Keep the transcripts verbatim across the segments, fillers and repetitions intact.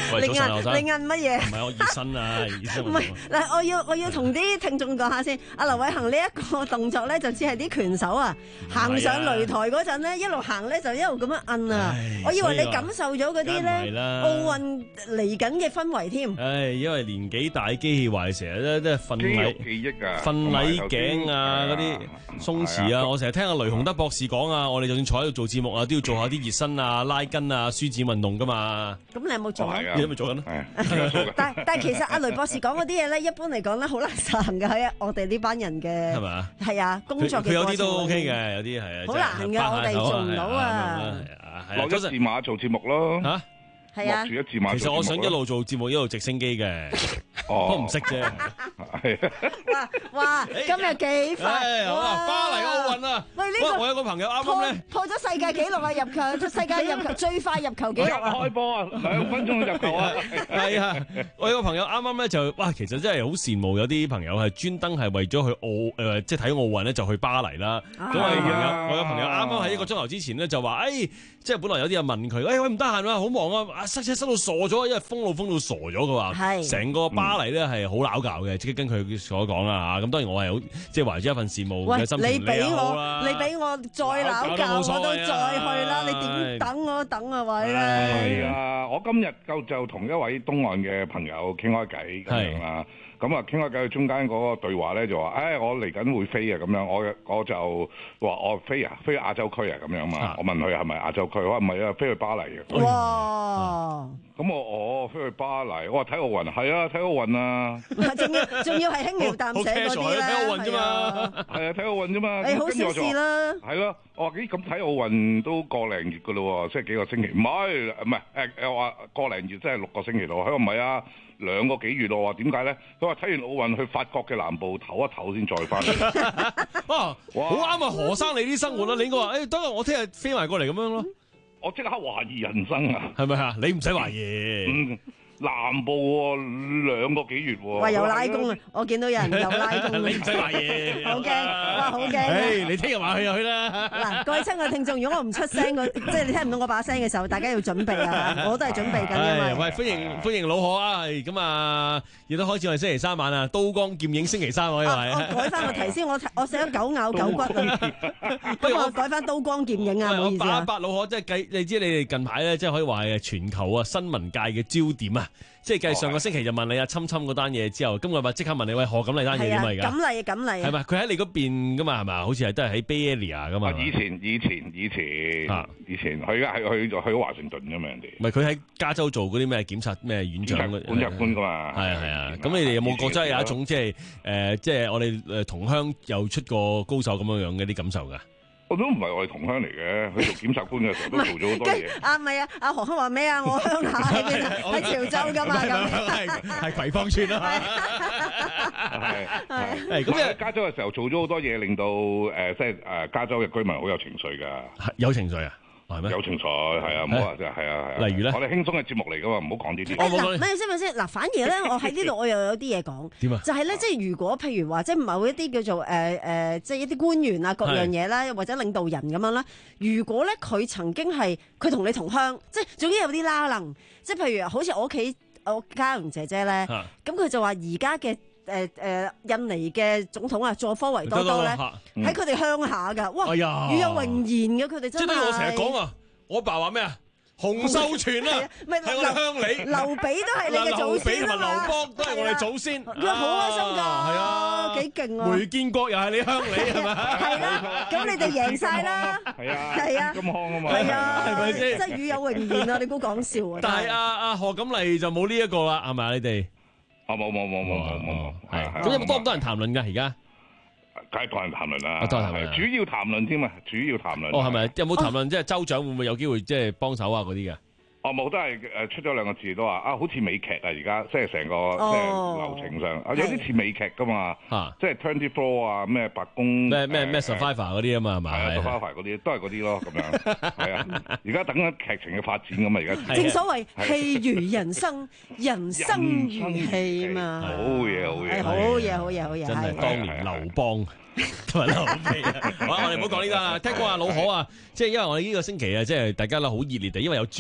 喂，早晨， 你劉生。 你摁乜嘢？ 唔係我熱身啊，熱身。 唔係嗱，我要我要同啲聽眾講下先。阿劉偉恒呢一個動作咧，就似係啲拳手啊，行上擂台嗰陣咧，一路行咧就一路咁樣摁啊。我以為你感受咗嗰啲咧奧運嚟緊嘅氛圍添。 唉，因為年紀大，機器壞，成日咧都係瞓禮記憶啊， 瞓禮頸啊，嗰啲鬆弛啊。我成日聽阿雷洪德博士講啊，我哋就算坐喺度做節目啊，都要做下啲熱身啊、拉筋啊、舒展運動噶嘛。 咁你有冇做啊？ 你有冇做緊啊？ 但但係其實阿雷博士講嗰啲嘢咧，一般嚟講咧，好難實行嘅喺我哋呢班人嘅係嘛？ 係啊，工作嘅佢有啲都 OK 嘅，有啲係啊， 好難㗎，我哋做唔到啊。 落一字馬做節目咯嚇。 係啊， 住一字馬。 其實我想一路做節目一路直升機嘅，我唔識啫。 哇哇，今日幾快！ 好啊，巴黎奧運啊！ 喂，呢個我有個朋友啱啱咧破咗世界紀錄啊！入球，世界入球最快入球紀錄啊！ 開波啊，兩分鐘入球啊！ 係啊，我有個朋友啱啱咧就哇，其實真係好羨慕有啲朋友係專登係為咗去奧誒，即係睇奧運咧就去巴黎啦。咁我有朋友，我有朋友啱啱喺一個鐘頭之前咧就話，誒，即係本來有啲人問佢，誒，喂唔得閒啊，好忙啊，塞車塞到傻咗，因為封路封到傻咗，佢話，成個巴黎咧係好鬧交嘅，即係跟佢所講啦嚇。咁當然我係好即係懷住一份羨慕嘅心情。 你俾我，你俾我再鬧交我都再去啦！你點等我等啊，位咧？ 係啊，我今日就就同一位東岸嘅朋友傾開偈咁樣啦。咁啊傾開偈，中間嗰個對話咧就話，誒我嚟緊會飛啊咁樣，我我就話我飛啊，飛亞洲區啊咁樣嘛。我問佢係咪亞洲區？我話唔係啊，飛去巴黎嘅。 哇！ 咁我我飛去巴黎，我話睇奧運，係啊睇奧運啊。 仲要仲要係輕描淡寫嗰啲咧， 睇奧運啫嘛， 係啊睇奧運啫嘛。 你好小事啦。 係咯，我話咦咁睇奧運都個零月噶咯喎，即係幾個星期？唔係唔係誒誒話個零月即係六個星期咯。佢話唔係啊。兩個幾月咯，我話點解咧？佢話睇完奧運去法國嘅南部唞一唞先再翻嚟。 哇！好啱啊，何生你啲生活啦，你應該話誒，等我我聽日飛埋過嚟咁樣咯。 我即刻懷疑人生啊！ 係咪啊？你唔使懷疑。 嗯南部喎兩個幾月喎， 哇！有拉弓啊！我見到有人有拉弓， 你唔使話嘢， 好驚！哇，好驚！ 誒，你聽日話去就去啦。 嗱，各位親愛聽眾，如果我唔出聲，我即係你聽唔到我把聲嘅時候，大家要準備啊！我都係準備緊嘅嘛。 喂，歡迎歡迎老何啊！咁啊，亦都開始我哋星期三晚啊，刀光劍影星期三我以為。 我改翻個題先，我我寫咗狗咬狗骨啊，不如我改翻刀光劍影啊，唔好意思啊。 八老何即係計，你知你哋近排咧，即係可以話係全球啊新聞界嘅焦點啊！即係計上個星期就問你啊，侵侵嗰單嘢之後，今日咪即刻問你喂，何錦麗單嘢點啊？而家錦麗錦麗係咪？佢喺你嗰邊噶嘛？係嘛？好似係都係喺 Bay Area 噶嘛？ 以前以前以前啊，以前佢而家係去去去華盛頓噶嘛？人哋唔係佢喺加州做嗰啲咩檢察咩院長嘅檢察官噶嘛？ 係啊係啊。咁你哋有冇覺得有一種即係誒，即係我哋誒同鄉又出個高手咁樣樣嘅啲感受㗎？ 我都唔係我哋同鄉嚟嘅，去做檢察官嘅時候都做咗好多嘢。 啊唔係啊，阿何生話咩啊？我鄉下喺邊啊？喺潮州噶嘛咁。 係係葵芳村啊。 係係係咁喺加州嘅時候做咗好多嘢，令到誒即係誒加州嘅居民好有情緒㗎。 有情緒啊？係咩？ 有情緒係啊，唔好話即係係啊係啊。 例如咧， 我哋輕鬆嘅節目嚟㗎嘛，唔好講呢啲。 嗱，咪先咪先嗱，反而咧，我喺呢度我又有啲嘢講。 點啊？ 就係咧，即係如果譬如話，即係某一啲叫做誒誒，即係一啲官員啊，各樣嘢啦，或者領導人咁樣啦。如果咧佢曾經係佢同你同鄉，即係總之有啲拉楞，即係譬如好似我屋企我家榮姐姐咧，咁佢就話而家嘅。誒誒，印尼嘅總統啊，佐科維多多咧，喺佢哋鄉下噶，哇，與有榮焉嘅，佢哋真係。 即係我成日講啊，我爸話咩啊？洪秀全啊，係我哋鄉里。 劉備都係你嘅祖先啊嘛。 劉備同埋劉邦都係我哋祖先。 佢好開心㗎，係啊，幾勁啊！ 梅建國又係你鄉里係咪？ 係啦，咁你哋贏曬啦。 係啊， 係啊， 金康啊嘛。 係啊， 係咪先？ 真係與有榮焉啊！你估講笑啊？ 但係阿阿何錦麗就冇呢一個啦，係咪啊？你哋？ 哦，冇冇冇冇冇冇， 係咁有冇多唔多人談論㗎？而家梗係多人談論啦， 多人談論， 主要談論添啊，主要談論。 哦，係咪有冇談論即係州長會唔會有機會即係幫手啊嗰啲嘅？ 哦，冇，都係誒出咗兩個字都話啊，好似美劇啊，而家即係成個即係流程上，有啲似美劇噶嘛，即係 Twenty Four 啊，咩白宮咩咩咩 Survivor 嗰啲啊嘛，係咪？ 係啊 Survivor 嗰啲都係嗰啲咯，咁樣係啊，而家等緊劇情嘅發展咁啊，而家正所謂戲如人生，人生如戲嘛， 好嘢好嘢， 好嘢好嘢好嘢， 真係當年劉邦。同埋劉備啊！好，我哋唔好講呢個啦。聽講阿老何啊，即係因為我哋呢個星期啊，即係大家咧好熱烈地，因為有朱茵上嚟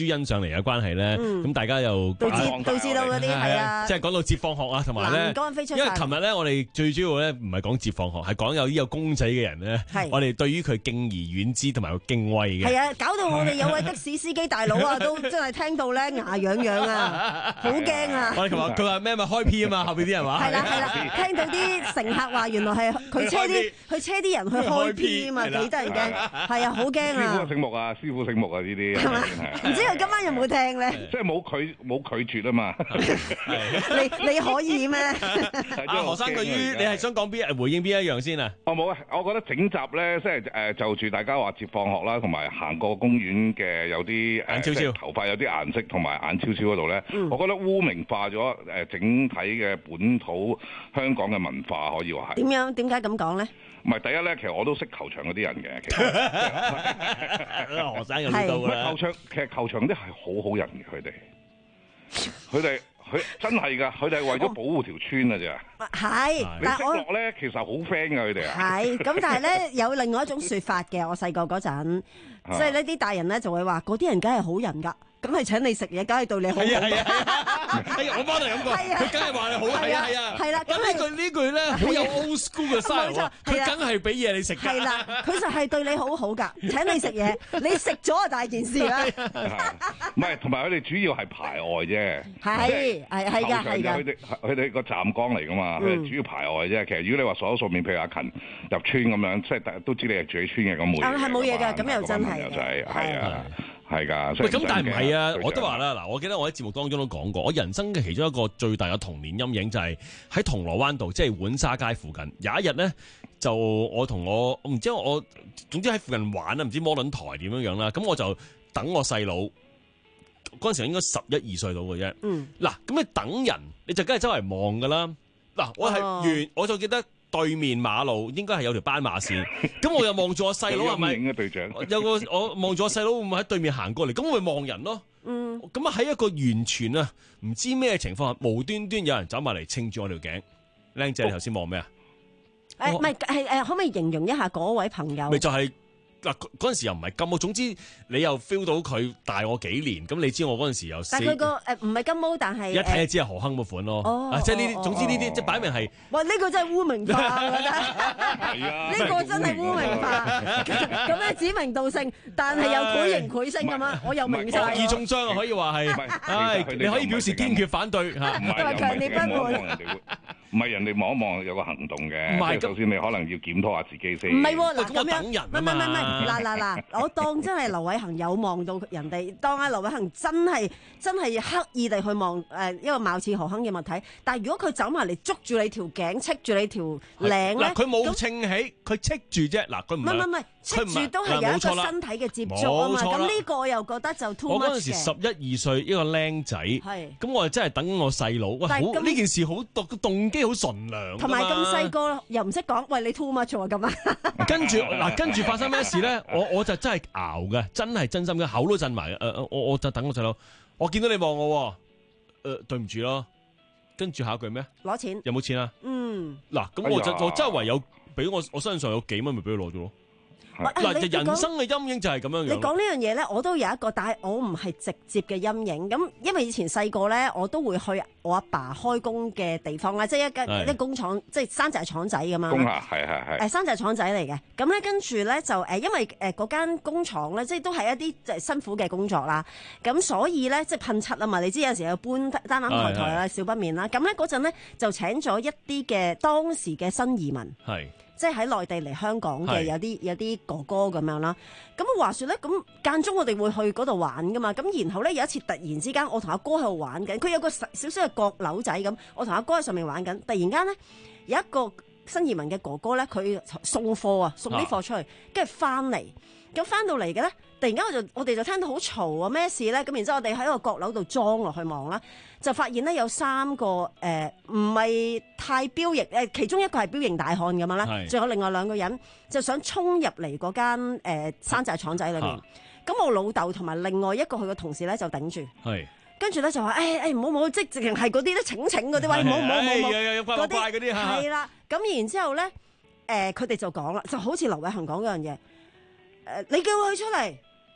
嘅關係咧，咁大家又導致導致到嗰啲係啊， 即係講到接放學啊，同埋咧，因為琴日咧我哋最主要咧唔係講接放學，係講有呢個公仔嘅人咧，我哋對於佢敬而遠之同埋敬畏嘅。係啊， 搞到我哋有位的士司機大佬啊，都真係聽到咧牙癢癢啊，好驚啊！ 我哋琴日佢話咩咪開 P 啊嘛，後邊啲人話係啦係啦，聽到啲乘客話原來係佢車啲佢車啲人去開 P 啊嘛，幾得人驚，係啊，好驚啊！ 師傅醒目啊，師傅醒目啊，呢啲係嘛？唔知佢今晚有冇聽咧？ 即係冇拒冇拒絕啊嘛！ 你你可以咩？ 阿何生，對於你係想講邊回應邊一樣先啊？ 我冇啊！我覺得整集咧，即係誒就住大家話接放學啦，同埋行過公園嘅有啲眼超超頭髮有啲顏色，同埋眼超超嗰度咧，我覺得污名化咗誒整體嘅本土香港嘅文化，可以話係。 點樣？點解咁講咧？ 唔係第一咧，其實我都識球場嗰啲人嘅。其實何生有到啦。 球場其實球場啲係好好人嘅，佢哋，佢哋佢真係㗎，佢哋係為咗保護條村啊咋。 係， 你識落咧，其實好 friend 㗎佢哋啊。 係，咁但係咧有另外一種説法嘅，我細個嗰陣，即係呢啲大人咧就會話嗰啲人梗係好人㗎。梗係請你食嘢，梗係對你好。係啊係啊係啊！我幫你咁講，佢梗係話你好。係啊係啊。係啦，咁呢句呢句咧好有 old school 嘅 style。佢梗係俾嘢你食㗎。係啦，佢就係對你好好㗎，請你食嘢，你食咗啊大件事啦。 唔係，同埋佢哋主要係排外啫。 係係係㗎係㗎。 佢哋佢哋個站崗嚟㗎嘛，佢哋主要排外啫。其實如果你話所有數面，譬如阿勤入村咁樣，即係大家都知你係住喺村嘅，咁冇嘢。 係冇嘢㗎，咁又真係。 就係係啊。係㗎， 喂，咁但係唔係啊？我都話啦，嗱，我記得我喺節目當中都講過，我人生嘅其中一個最大嘅童年陰影就係喺銅鑼灣道，即係浣紗街附近。有一日咧，就我同我唔知我，總之喺附近玩啊，唔知摩輪台點樣樣啦。咁我就等我細佬，嗰陣時應該十一二歲到嘅啫。嗯。嗱，咁你等人，你就梗係周圍望㗎啦。嗱，我係完，我就記得。對面馬路應該係有條斑馬線，咁我又望住我細佬係咪？ 影嘅隊長有個我望住我細佬會唔會喺對面行過嚟？咁我咪望人咯。嗯，咁啊喺一個完全啊唔知咩情況下，無端端有人走埋嚟稱住我條頸。靚仔，你頭先望咩啊？ 誒唔係係誒，可唔可以形容一下嗰位朋友？ 咪就係、是。嗱，嗰陣時又唔係金毛，總之你又 feel 到佢大我幾年，咁你知我嗰陣時又四。但係佢個誒唔係金毛，但係一睇就知係何亨嗰款咯。哦，即係呢啲，總之呢啲即係擺明係。 哇！呢個真係污名化，我覺得。 係啊。呢個真係污名化，咁樣指名道姓，但係又繪形繪聲咁樣，我又明晒。 惡意中傷啊，可以話係。唉，你可以表示堅決反對嚇。 唔係強烈不滿。唔係人哋望一望有個行動嘅，即係首先你可能要檢討下自己先。 唔係喎，嗱咁樣， 唔係唔係唔係，嗱嗱嗱，我當真係劉偉恒有望到人哋，當阿劉偉恒真係真係刻意地去望誒一個貌似何亨嘅物體，但係如果佢走埋嚟捉住你條頸，戚住你條領咧， 嗱佢冇稱起，佢戚住啫，嗱佢唔係唔係唔係，戚住都係有一個身體嘅接觸啊嘛，咁呢個我又覺得就 too much 嘅。 我嗰陣時十一二歲一個僆仔，咁我真係等我細佬，哇好呢件事好動動機好純良， 同埋咁細個又唔識講，喂你 too much 喎咁啊！ 跟住嗱，跟住發生咩事咧？我我就真係熬嘅，真係真心嘅，口都震埋。誒、呃、我我就等我細佬，我見到你望我，誒、呃、對唔住咯。跟住下一句咩？ 攞錢有冇錢啊？ 嗯， 嗱咁我就、哎、我真係唯有俾我我身上有幾蚊，咪俾佢攞咗咯。嗱，人生嘅陰影就係咁樣樣。 你講呢樣嘢咧，我都有一個，但係我唔係直接嘅陰影。咁因為以前細個咧，我都會去我阿爸開工嘅地方啦，即係一間一工廠，即係山寨廠仔咁樣。 工廈係係係。誒山寨廠仔嚟嘅，咁咧跟住咧就誒，因為誒嗰間工廠咧，即係都係一啲即係辛苦嘅工作啦。咁所以咧，即係噴漆啊嘛，你知有時有搬單攬抬抬啊，少不免啦。咁咧嗰陣咧就請咗一啲嘅當時嘅新移民。係。即係喺內地嚟香港嘅有啲有啲哥哥咁樣啦，咁話説咧，咁間中我哋會去嗰度玩噶嘛，咁然後咧有一次突然之間，我同阿哥喺度玩緊，佢有個少少嘅閣樓仔咁，我同阿哥喺上面玩緊，突然間咧有一個新移民嘅哥哥咧，佢送貨啊，送啲貨出去，跟住翻嚟，咁翻到嚟嘅咧，突然間我就我哋就聽到好嘈啊，咩事咧？咁然之後我哋喺個閣樓度裝落去望啦。就發現咧有三個誒唔係太彪形誒，其中一個係彪形大漢咁樣啦，仲有另外兩個人就想衝入嚟嗰間誒山寨廠仔裏面。咁、啊、我老豆同埋另外一個佢嘅同事咧就頂住，跟住咧就話誒誒唔好唔好，即係直情係嗰啲咧請請嗰啲位，唔好唔好唔好嗰啲係啦。咁然之後咧誒佢哋就講啦，就好似劉偉恒講嗰樣嘢誒，你叫佢出嚟。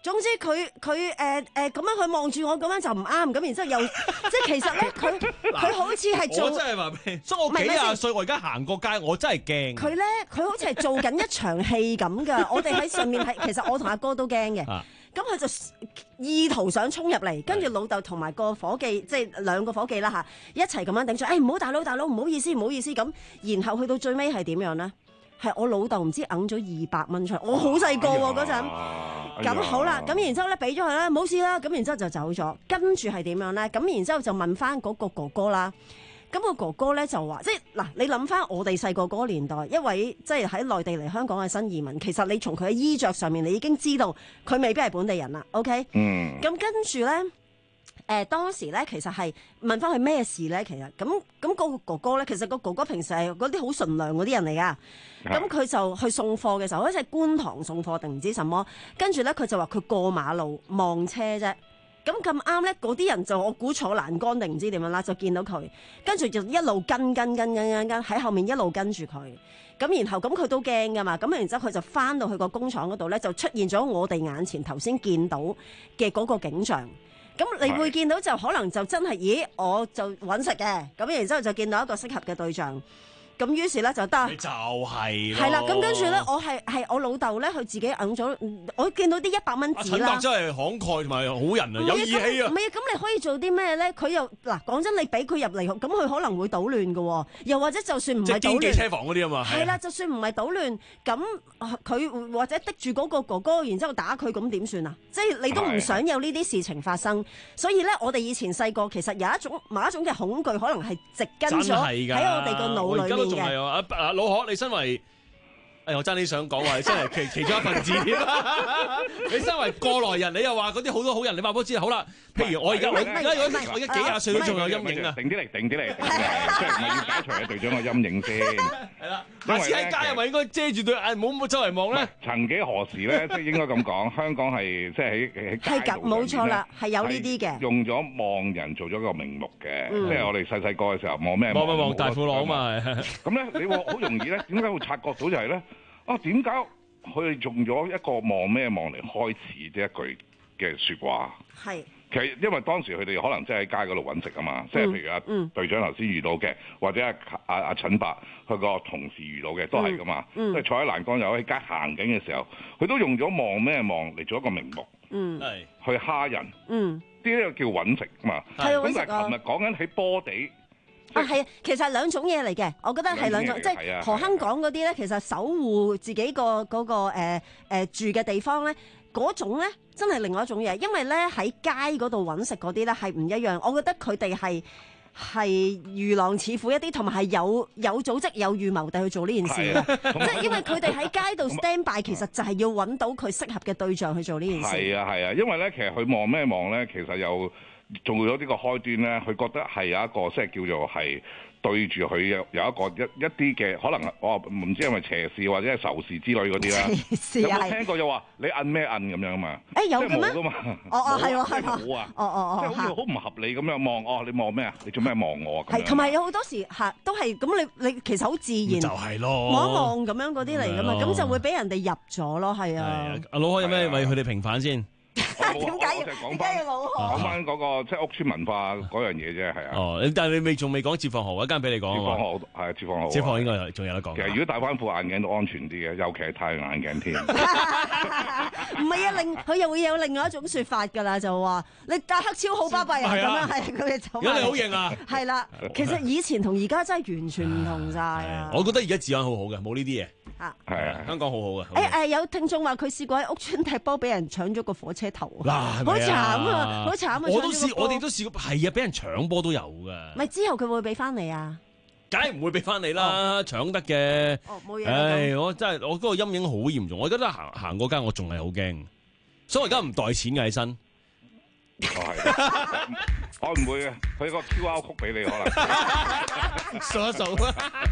總之佢佢誒誒咁樣佢望住我咁樣就唔啱，咁然之後又即係其實咧佢佢好似係做， 我真係話俾你，所以我幾廿歲，我而家行過街，我真係驚。 佢咧佢好似係做緊一場戲咁㗎，我哋喺上面係其實我同阿哥都驚嘅。 啊咁佢就意圖想衝入嚟，跟住老豆同埋個伙計，即係兩個伙計啦嚇，一齊咁樣頂住。誒唔好大佬大佬，唔好意思唔好意思咁。然後去到最尾係點樣咧？係我老豆唔知揞咗二百蚊出嚟，我好細個喎嗰陣。咁好啦，咁然之後咧俾咗佢啦，冇事啦。咁然之後就走咗。跟住係點樣咧？咁然之後就問翻嗰個哥哥啦。咁個哥哥咧就話，即係嗱，你諗翻我哋細個嗰個年代，一位即係喺內地嚟香港嘅新移民，其實你從佢嘅衣着上面，你已經知道佢未必係本地人啦。OK， 嗯， 咁跟住咧，誒、呃、當時咧其實係問翻佢咩事咧？其實咁咁嗰個哥哥咧，其實個哥哥平時係嗰啲好純良嗰啲人嚟噶。咁佢就去送貨嘅時候，好似係觀塘送貨定唔知什麼，跟住咧佢就話佢過馬路望車啫。咁咁啱咧，嗰啲人就我估坐欄杆定唔知點樣啦，就見到佢，跟住就一路跟跟跟跟跟跟喺後面一路跟住佢。咁然後咁佢都驚噶嘛，咁然之後佢就翻到去個工廠嗰度咧，就出現咗我哋眼前頭先見到嘅嗰個景象。咁你會見到就可能就真係，咦？我就揾食嘅，咁然之後就見到一個適合嘅對象。咁於是咧就得， 你就係係啦。咁跟住咧，我係係我老豆咧，佢自己揞咗。我見到啲一百蚊紙啦。 陳伯真係慷慨同埋好人啊，有義氣啊！ 唔係啊，咁你可以做啲咩咧？佢又嗱講真，你俾佢入嚟，咁佢可能會搗亂嘅。又或者就算唔係搗亂， 即係經紀車房嗰啲啊嘛。 係啦，就算唔係搗亂，咁佢或者滴住嗰個哥哥，然之後打佢，咁點算啊？即係你都唔想有呢啲事情發生。所以咧，我哋以前細個其實有一種某一種嘅恐懼，可能係植根咗喺我哋個腦裏面嘅。 仲係啊！啊老何，你身為誒，我真係想講話，你身為其其中一份子添啦。你身為過來人，你又話嗰啲好多好人，你話俾我知好啦。譬如我而家我而家我而家幾廿歲都仲有陰影啊！ 定啲嚟，定啲嚟，即係唔係要解除阿隊長嘅陰影先？ 係啦，下次喺街係咪應該遮住對眼，唔好唔好周圍望咧？ 曾幾何時咧，即係應該咁講，香港係即係喺喺街係咁，冇錯啦，係有呢啲嘅。 用咗望人做咗個名目嘅，即係我哋細細個嘅時候望咩？ 望望望大褲佬嘛。 咁咧，你話好容易咧，點解會察覺到就係咧？啊，點解佢哋用咗一個望咩望嚟開始呢一句嘅説話？係其實因為當時佢哋可能真係喺街嗰度揾食啊嘛，即係譬如阿隊長頭先遇到嘅，或者阿阿阿陳伯佢個同事遇到嘅都係噶嘛，即係坐喺欄杆又喺街行緊嘅時候，佢都用咗望咩望嚟做一個名目，嗯，去蝦人，嗯，呢個叫揾食嘛，係咁但係琴日講緊喺波地。 啊，係啊，其實係兩種嘢嚟嘅，我覺得係兩種，即係何亨講嗰啲咧，其實守護自己個嗰個誒誒住嘅地方咧，嗰種咧真係另外一種嘢，因為咧喺街嗰度揾食嗰啲咧係唔一樣，我覺得佢哋係係如狼似虎一啲，同埋係有有組織有預謀地去做呢件事嘅，即係因為佢哋喺街度 stand by，其實就係要揾到佢適合嘅對象去做呢件事。係啊係啊，因為咧其實佢望咩望咧，其實又做咗呢個開端咧，佢覺得係有一個即係叫做係對住佢有有一個一一啲嘅可能，我唔知係咪邪事或者係仇視之類嗰啲啦。有冇聽過又話你摁咩摁咁樣嘛？ 誒有嘅咩？ 冇噶嘛。 哦哦係喎係喎。 冇啊。 哦哦哦。 即係好似好唔合理咁樣望，哦你望咩啊？你做咩望我啊？ 係同埋有好多時嚇都係咁，你你其實好自然。 就係咯。 望一望咁樣嗰啲嚟噶嘛，咁就會俾人哋入咗咯，係啊。 阿老何有咩為佢哋平反先？ 點解要講翻講翻嗰個即係屋村文化嗰樣嘢啫，係啊。 哦，但係你未仲未講接放號，一間俾你講。 接放號係接放號。 接放應該仲有得講。 其實如果戴翻副眼鏡都安全啲嘅，尤其係太陽眼鏡添。 唔係啊，另佢又會有另外一種説法㗎啦，就話你戴黑超好巴閉啊，咁樣係佢哋就。 而家你好型啊！ 係啦，其實以前同而家真係完全唔同晒啊！ 我覺得而家治安好好嘅，冇呢啲嘢。 啊， 係啊， 香港好好嘅。 誒誒，有聽眾話佢試過喺屋村踢波，俾人搶咗個火車頭。 嗱， 好慘啊！好慘啊！ 我都試，我哋都試過，係啊，俾人搶波都有㗎。 咪之後佢會唔會俾翻你啊？ 梗係唔會俾翻你啦，搶得嘅。 哦，冇嘢。 唉，我真係我嗰個陰影好嚴重，我而家行行過街，我仲係好驚，所以我而家唔袋錢嘅喺身。 我係，我唔會嘅，佢個 Q R 曲俾你可能數一數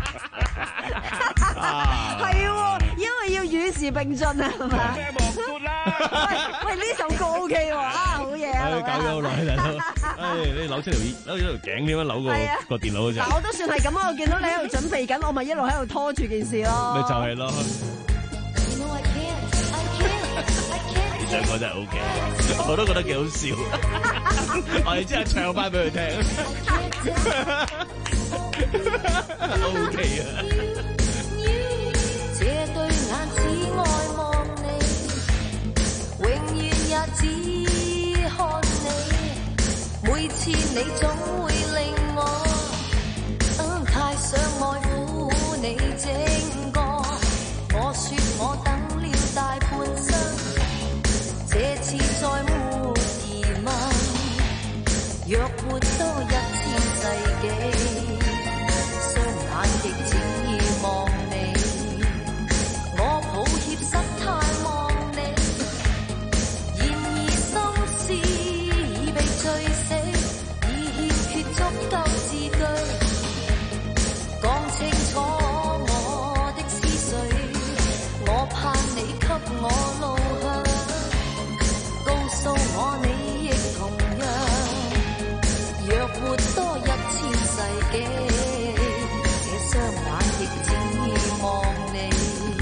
啊，係喎，因為要與時並進啊，係咪？ 咩望闊啦？ 喂喂，呢首歌 O K 喎，啊好嘢啊！ 搞咗好耐大佬，唉，你扭出條扭出條頸點樣扭個個電腦嗰隻？ 嗱，我都算係咁啊！我見到你喺度準備緊，我咪一路喺度拖住件事咯。 咪就係咯。 你兩個真係 O K，我都覺得幾好笑。我哋之後唱翻俾佢聽。O K 啊。 這對眼只愛望你，永遠也只看你。每次你總會令我、嗯、太想愛撫你整個。我說我等了大半生，這次再沒疑問。若活多一千世紀，雙眼亦只望你。我抱歉失態望你，然而心思已被醉死，已欠缺足夠字句，講清楚我的思緒。我盼你給我路向，告訴我你亦同樣。若活多一千世紀，這雙眼亦只望你。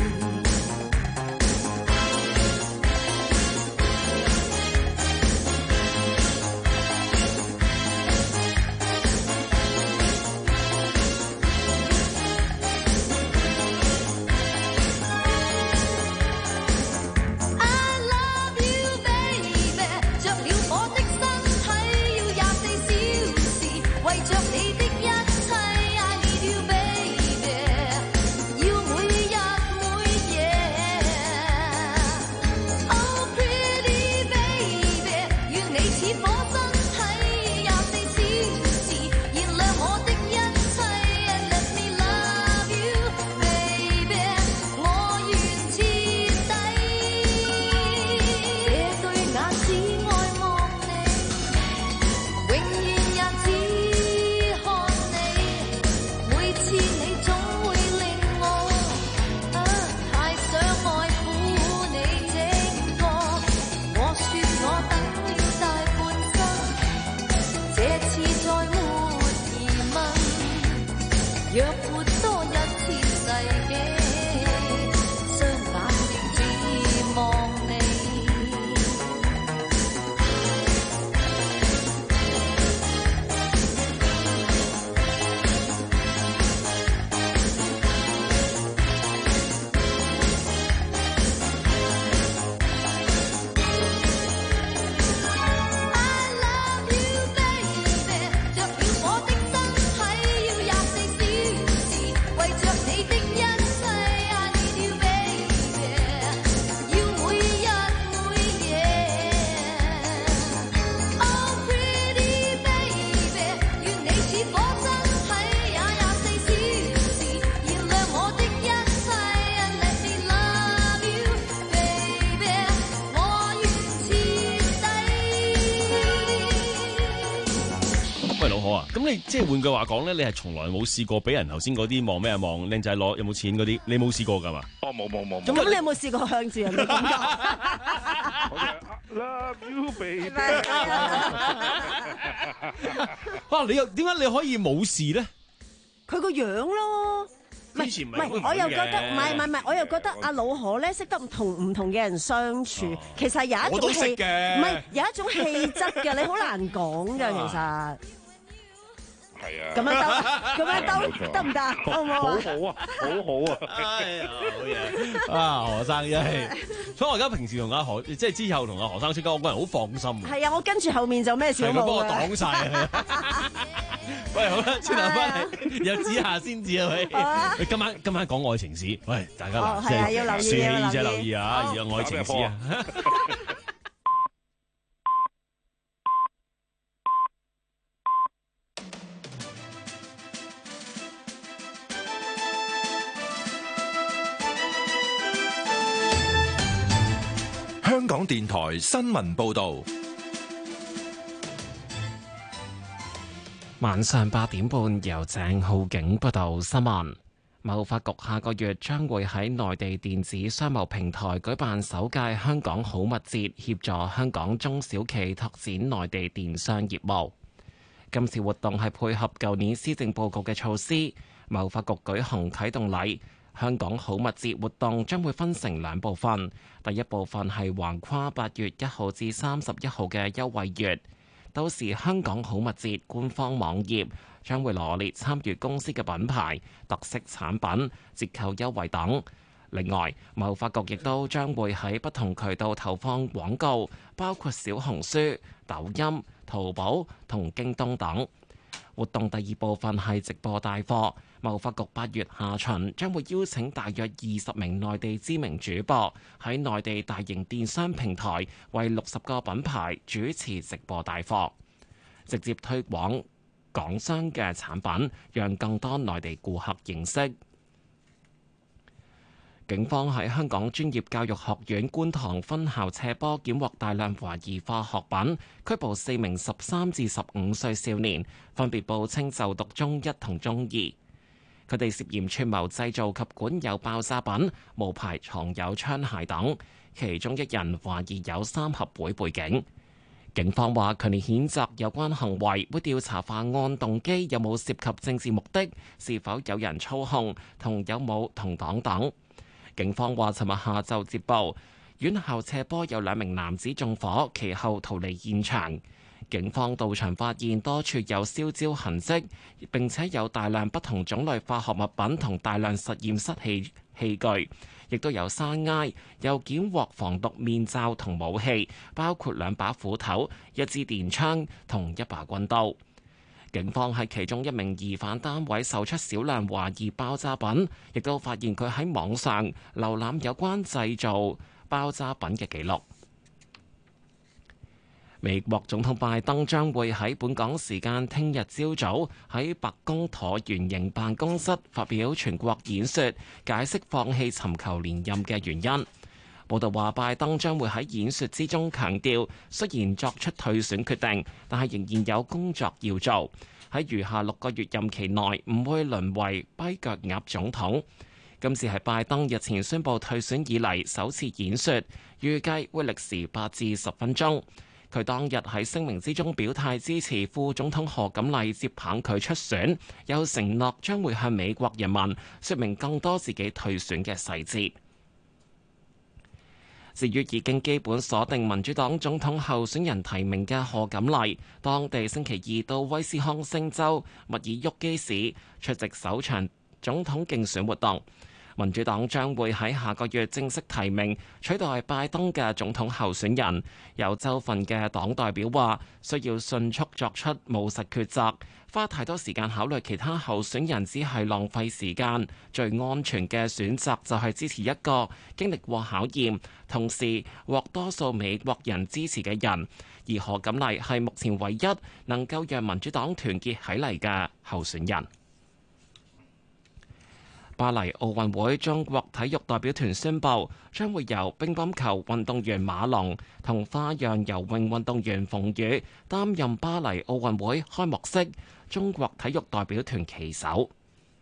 即係換句話講咧，你係從來冇試過俾人頭先嗰啲望咩望靚仔攞有冇錢嗰啲，你冇試過㗎嘛？ 哦，冇冇冇。 咁你有冇試過向住人哋咁講 ？Love you baby。 哇！你又點解你可以冇事咧？ 佢個樣咯。唔係唔係，我又覺得唔係唔係唔係，我又覺得阿老何咧識得同唔同嘅人相處，哦、其實有一種氣，唔係有一種氣質嘅，你好難講㗎，其實。 係啊， 咁樣兜，咁樣兜得唔得？好唔好啊？ 好好啊，好好啊！ 哎呀，好嘢！啊，何生真係，所以我而家平時同阿何，即係之後同阿何生識交，我個人好放心。 係啊，我跟住後面就咩事都冇嘅。佢幫我擋晒啊！喂，好啦，轉頭翻嚟又指下先至啊！喂，今晚今晚講愛情史，喂，大家嗱， 係啊，要留意，要耳仔留意啊！有愛情史啊！ 香港電台新聞報道， 晚上八點半由鄭浩景報道新聞。貿發局下個月將會喺內地電子商務平台舉辦首屆香港好物節，協助香港中小企拓展內地電商業務。今次活動係配合舊年施政報告嘅措施，貿發局舉行啟動禮。 香港好物節活動將會分成兩部分，第一部分係橫跨八月一號至三十一號嘅優惠月，到時香港好物節官方網頁將會羅列參與公司嘅品牌、特色產品、折扣優惠等。另外，貿發局亦都將會喺不同渠道投放廣告，包括小紅書、抖音、淘寶同京東等。活動第二部分係直播帶貨，貿發局八月下旬將會邀請大約二十名內地知名主播喺內地大型電商平台為六十個品牌主持直播帶貨，直接推廣港商嘅產品，讓更多內地顧客認識。警方喺香港專業教育學院觀塘分校斜坡檢獲大量懷疑化學品，拘捕四名十三至十五歲少年，分別報稱就讀中一同中二。佢哋涉嫌串謀製造及管有爆炸品、無牌藏有槍械等，其中一人懷疑有三合會背景。警方話強烈譴責有關行為，會調查犯案動機有冇涉及政治目的，是否有人操控，同有冇同黨等。警方話尋日下晝接報，院校斜坡有兩名男子縱火，其後逃離現場。警方到場發現多處有燒焦痕跡，並且有大量不同種類化學物品同大量實驗室器器具，亦都有山埃，又檢獲防毒面罩同武器，包括兩把斧頭、一支電槍同一把軍刀。警方喺其中一名疑犯單位搜出少量懷疑爆炸品，亦都發現佢喺網上瀏覽有關製造爆炸品嘅記錄。美國總統拜登將會喺本港時間聽日朝早喺白宮橢圓形辦公室發表全國演說，解釋放棄尋求連任嘅原因。報道話，拜登將會喺演說之中強調，雖然作出退選決定，但係仍然有工作要做。喺餘下六個月任期內，唔會淪為跛腳鴨總統。今次係拜登日前宣布退選以嚟首次演說，預計會歷時八至十分鐘。佢當日喺聲明之中表態支持副總統賀錦麗接棒佢出選，又承諾將會向美國人民說明更多自己退選嘅細節。至於已經基本鎖定民主黨總統候選人提名嘅賀錦麗，當地星期二到威斯康星州密爾沃基市出席首場總統競選活動。民主黨將會喺下個月正式提名取代拜登嘅總統候選人。有州份嘅黨代表話，需要迅速作出務實抉擇，花太多時間考慮其他候選人只係浪費時間。最安全嘅選擇就係支持一個經歷過考驗，同時獲多數美國人支持嘅人。而賀錦麗係目前唯一能夠讓民主黨團結起嚟嘅候選人。巴黎奧運會中國體育代表團宣布，將會由乒乓球運動員馬龍同花樣游泳運動員馮宇擔任巴黎奧運會開幕式中國體育代表團旗手。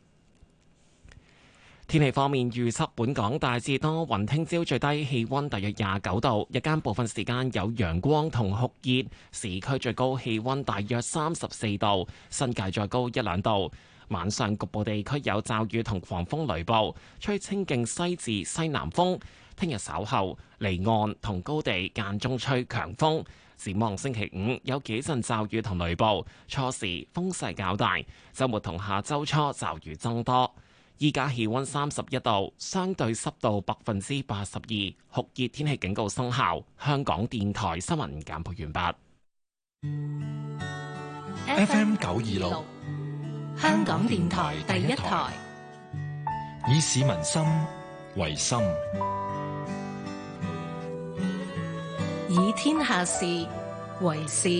天氣方面預測，本港大致多雲，聽朝最低氣溫大約廿九度，日間部分時間有陽光同酷熱，市區最高氣溫大約三十四度，新界再高一兩度。晚上局部地區有驟雨同狂風雷暴，吹清勁西至西南風。聽日稍後離岸同高地間中吹強風。展望星期五有幾陣驟雨同雷暴，初時風勢較大。週末同下週初驟雨增多。依家氣溫三十一度，相對濕度百分之八十二，酷熱天氣警告生效。香港電台新聞簡報完畢。F M 九二六。 香港電台第一台， 以市民心為心， 以天下事為事。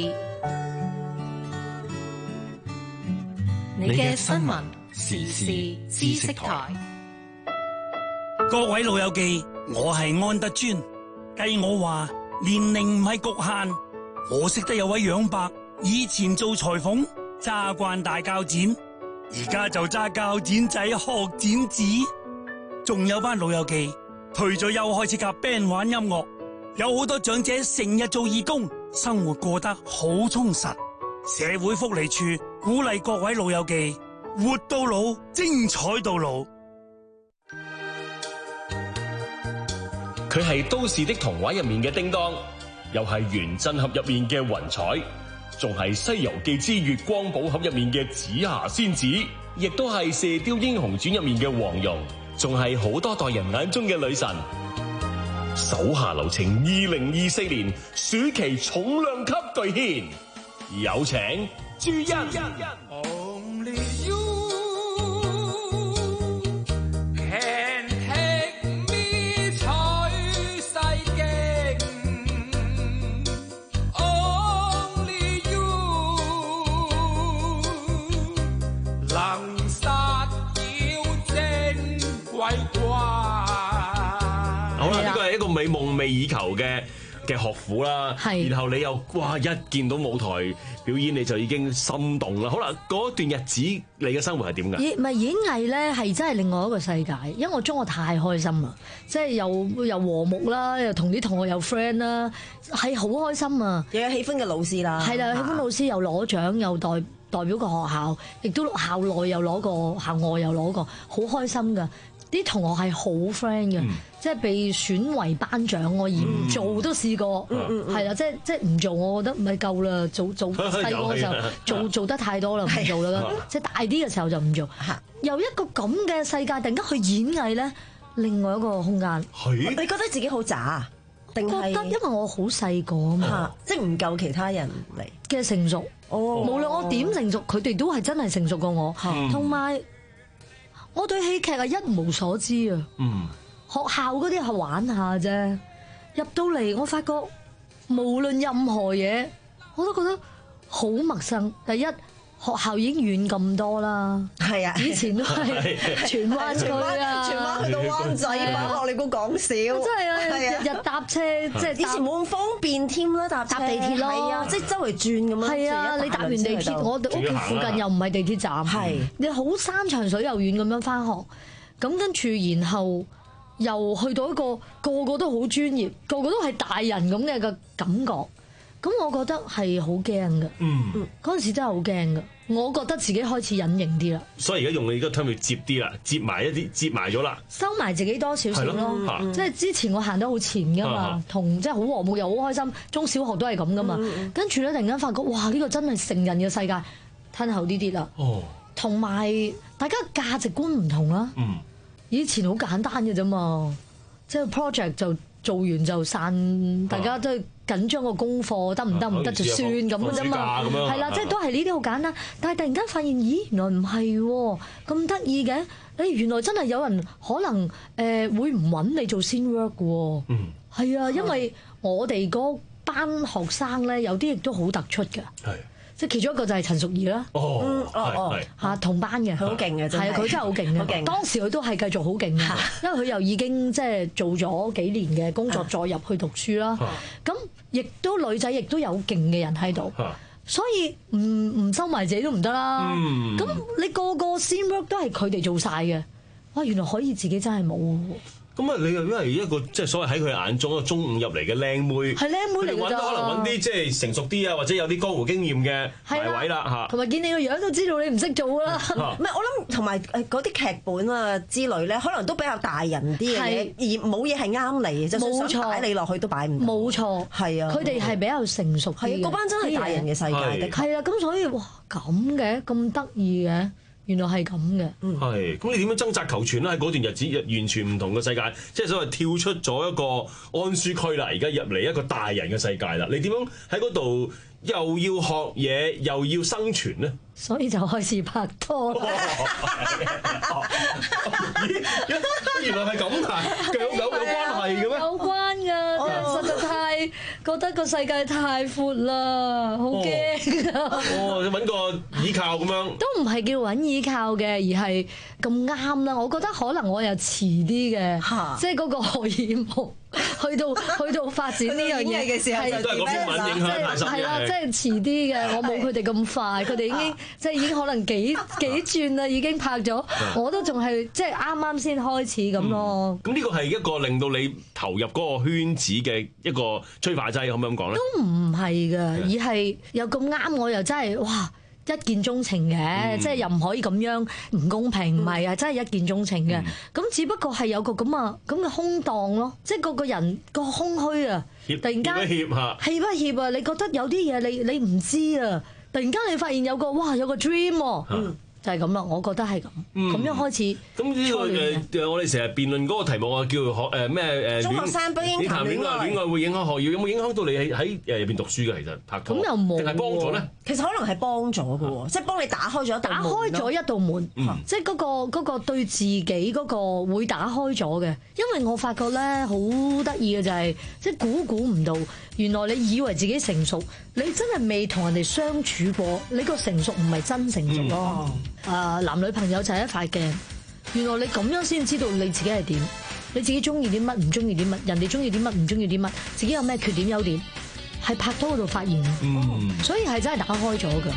你嘅新聞時事知識台。 各位老友記，我係安德尊。計我話年齡唔係局限，我識得有位楊伯，以前做裁縫，揸慣大鉸剪。而家就揸鉸剪仔學剪紙，仲有班老友記退咗休開始夾 band 玩音樂，有好多長者成日做義工，生活過得好充實。社會福利處鼓勵各位老友記活到老，精彩到老。 佢係都市的童話入面嘅叮當，又係原振俠入面嘅雲彩，仲係《西遊記之月光寶盒》入面嘅紫霞仙子，亦都係《射雕英雄傳》入面嘅黃蓉，仲係好多代人眼中嘅女神。手下留情二零二四年暑期重量級巨獻，有請朱茵。好啦，呢個係一個美夢寐以求嘅嘅學府啦，然後你又哇一見到舞台表演你就已經心動啦。好啦，嗰段日子你嘅生活係點㗎？ 演唔係演藝咧，係真係另外一個世界，因為我中學太開心啦，即係又又和睦啦，又同啲同學又 friend 啦，係好開心啊！ 又有喜歡嘅老師啦， 係啦，喜歡老師又攞獎又代代表個學校，亦都校內又攞過，校外又攞過，好開心㗎。啲同學係好 friend 嘅，嗯、即係被選為班長，我而唔做都試過，係啦、嗯，即係即係唔做，我覺得唔係夠啦，做做細個嘅時候做做得太多啦，唔做啦，即係大啲嘅時候就唔做。由一個咁嘅世界突然間去演藝咧，另外一個空間。 你覺得自己好渣？定係覺得因為我好細個啊嘛， 即係唔夠其他人嚟嘅成熟。哦，無論我點成熟，佢哋都係真係成熟過我，同埋。我對戲劇係一無所知啊！嗯，學校嗰啲係玩下啫，入到嚟我發覺無論任何嘢，我都覺得好陌生。第一，學校已經遠咁多啦，係啊，以前都係荃灣區啊， 荃灣去到灣仔返學，你估講笑？ 真係啊，日日搭車，即係以前冇咁方便添啦，搭搭地鐵咯， 係啊，即係周圍轉咁樣。 係啊，你搭完地鐵，我哋屋企附近又唔係地鐵站，係你好山長水又遠咁樣返學，咁跟住然後又去到一個個個都好專業，個個都係大人咁嘅嘅感覺。咁我覺得係好驚㗎，嗯，嗰陣時真係好驚㗎，我覺得自己開始隱形啲啦。 所以而家用你個 term 去接啲啦，接埋一啲，接埋咗啦， 收埋自己多少少咯。即係之前我行得好前㗎嘛，同即係好和睦又好開心，中小學都係咁㗎嘛。跟住咧突然間發覺，哇！呢個真係成人嘅世界，吞後啲啲啦。哦，同埋大家價值觀唔同啦。嗯，以前好簡單嘅啫嘛，即係 project 就做完就散，大家都係緊張個功課得唔得唔得就算咁嘅啫嘛，係啦，即係都係呢啲好簡單。但係突然間發現，咦，原來唔係喎，咁得意嘅，誒原來真係有人可能誒會唔揾你做 scene work 嘅喎，嗯，係啊，因為我哋嗰班學生咧有啲亦都好突出嘅，係。即係其中一個就係陳淑儀啦，哦，嗯，哦哦，嚇同班嘅，佢好勁嘅，係啊，佢真係好勁嘅，當時佢都係繼續好勁嘅，因為佢又已經即係做咗幾年嘅工作，再入去讀書啦。咁亦都女仔，亦都有勁嘅人喺度，所以唔唔收埋自己都唔得啦。咁你個個 scene work 都係佢哋做晒嘅，哇！原來可以自己真係冇。 咁啊，你又因為一個即係所謂喺佢眼中一個中五入嚟嘅靚妹，係靚妹嚟㗎咋，可能揾啲即係成熟啲啊，或者有啲江湖經驗嘅排位啦嚇。 同埋見你個樣都知道你唔識做啦。 唔係，我諗同埋誒嗰啲劇本啊之類咧，可能都比較大人啲嘅嘢，而冇嘢係啱你嘅，就算想擺你落去都擺唔到。冇錯，係啊， 佢哋係比較成熟啲嘅。 嗰班真係大人嘅世界的。 係啊，咁所以哇咁嘅咁得意嘅。原來係咁嘅， 係咁你點樣掙扎求全咧？喺嗰段日子完全唔同嘅世界，即係所謂跳出咗一個安舒區啦，而家入嚟一個大人嘅世界啦。你點樣喺嗰度又要學嘢又要生存咧？ 所以就開始拍拖啦。 原來係咁啊！有有有關係嘅咩？ 有關㗎，實在太覺得個世界太闊啦，好驚啊！ 哦，你揾個依靠咁樣， 都唔係叫揾依靠嘅，而係咁啱啦。我覺得可能我又遲啲嘅，即係嗰個荷爾蒙去到去到發展呢樣嘢嘅時候， 都係嗰篇文影響太深嘅。 係啦，即係遲啲嘅，我冇佢哋咁快，佢哋已經即係已經可能幾幾轉啦，已經拍咗，我都仲係即係啱啱先開始咁咯。 咁呢個係一個令到你投入嗰個圈子嘅一個催化劑，可唔可以咁講咧？ 都唔係㗎，而係又咁啱，我又真係哇！ 一見鍾情嘅， 嗯、 即係又唔可以咁樣唔公平，唔係啊，真係一見鍾情嘅。咁、嗯、只不過係有個咁啊咁嘅空檔咯，即係個個人個空虛啊，突然間怯一怯嚇， 怯一怯啊！你覺得有啲嘢你你唔知啊，突然間你發現有個哇有個 dream 喎。嗯就係咁啦，我覺得係咁，咁、嗯、樣開始。 咁呢、呢個誒，我哋成日辯論嗰個題目啊，叫學誒咩誒？中學生不應談戀愛，戀愛會影響學業，有冇影響到你喺喺誒入邊讀書嘅？其實拍拖，咁又冇，定係幫助咧？ 其實可能係幫咗嘅喎，即係幫你打開咗一道打開咗一道門，嗯、即係嗰、嗰個嗰、嗰個對自己嗰個會打開咗嘅。因為我發覺咧好得意嘅就係、係，即係估估唔到，原來你以為自己成熟，你真係未同人哋相處過，你個成熟唔係真成熟咯。嗯啊，男女朋友就係一塊鏡，原來你咁樣先知道你自己係點，你自己中意啲乜，唔中意啲乜，人哋中意啲乜，唔中意啲乜，自己有咩缺點優點，係拍拖嗰度發現，嗯、所以係真係打開咗㗎。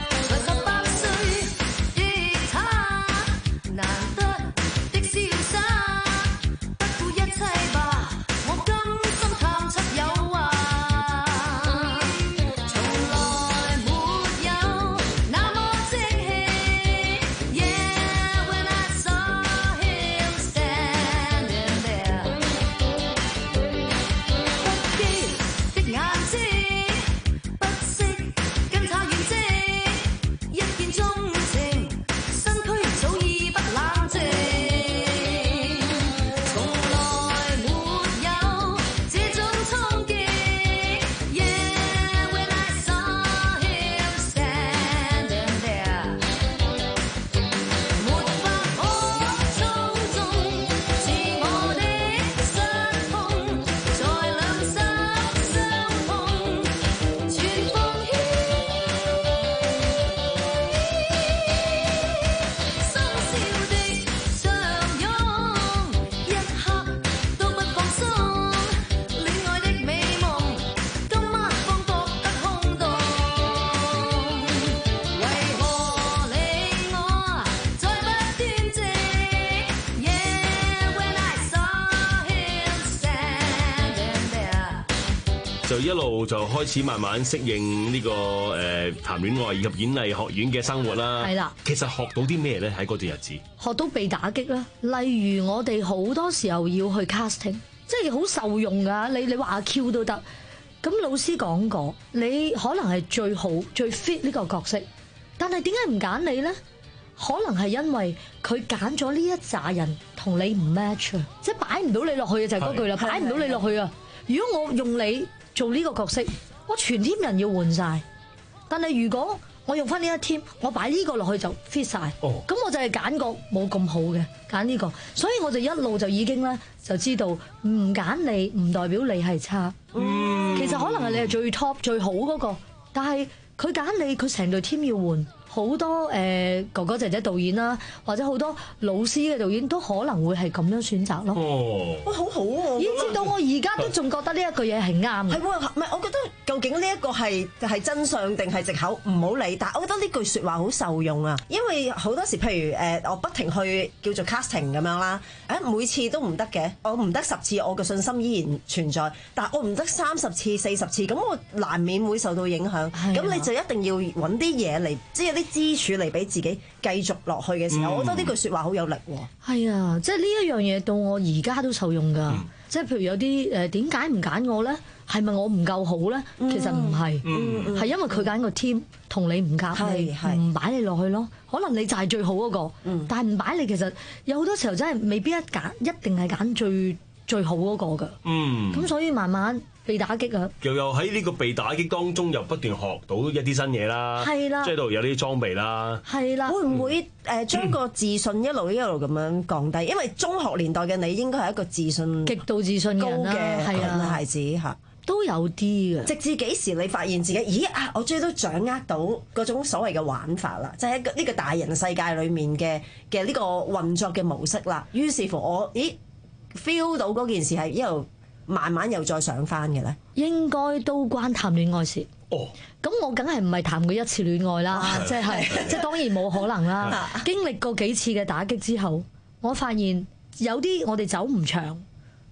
就一路就開始慢慢適應呢個誒談戀愛以及演藝學院嘅生活啦。係啦，其實學到啲咩咧？喺嗰段日子學到被打擊啦。例如我哋好多時候要去 casting，即係好受用噶。你你話阿 Q 都得。咁老師講過，你可能係最好最 fit 呢個角色，但係點解唔揀你咧？可能係因為佢揀咗呢一紮人同你唔 match 啊，即係擺唔到你落去嘅就係嗰句啦，擺唔到你落去啊。如果我用你做呢個角色，我全 team 人要換晒。但係如果我用翻呢一 team，我擺呢個落去就 fit 晒。哦，咁我就係揀個冇咁好嘅，揀呢個。所以我就一路就已經咧就知道，唔揀你唔代表你係差。嗯，其實可能係你係最 top 最好嗰個，但係佢揀你，佢成隊 team 要換。好多誒哥哥姐姐導演啦，或者好多老師嘅導演都可能會係咁樣選擇咯。哦，哇，好好喎！以至到我而家都仲覺得呢一句嘢係啱嘅。係喎，唔係，我覺得究竟呢一個係係真相定係藉口？唔好理。但係我覺得呢句説話好受用啊，因為好多時譬如誒，我不停去叫做 casting 咁樣啦，誒每次都唔得嘅，我唔得十次，我嘅信心依然存在。但係我唔得三十次、四十次，咁我難免會受到影響。咁你就一定要揾啲嘢嚟，即係啲支柱嚟俾自己繼續落去嘅時候，嗯、我覺得呢句説話好有力喎。係啊，即係呢一樣嘢到我而家都受用㗎。嗯、即係譬如有啲誒點解唔揀我咧？係咪我唔夠好咧？嗯、其實唔係，係、嗯、因為佢揀個 team 同你唔夾，你唔擺你落去咯。可能你就係最好嗰、嗰個，嗯、但係唔擺你，其實有好多時候真係未必一揀，一定係揀最最好嗰個㗎。嗯，咁所以慢慢被打擊啊！ 又又喺呢個被打擊當中，又不斷學到一啲新嘢啦。係啦，即係度有啲裝備啦。係啦，會唔會誒將個自信一路一路咁樣降低？因為中學年代嘅你應該係一個自信極度自信高嘅人啦，孩子嚇都有啲嘅。 直至幾時你發現自己？咦啊！我終於都掌握到嗰種所謂嘅玩法啦，就係呢個大人世界裡面嘅嘅呢個運作嘅模式啦。於是乎我咦 feel 到嗰件事係一路慢慢又再上翻嘅咧，應該都關談戀愛事。哦，咁我梗係唔係談過一次戀愛啦，即係即係當然冇可能啦。經歷過幾次嘅打擊之後，我發現有啲我哋走唔長，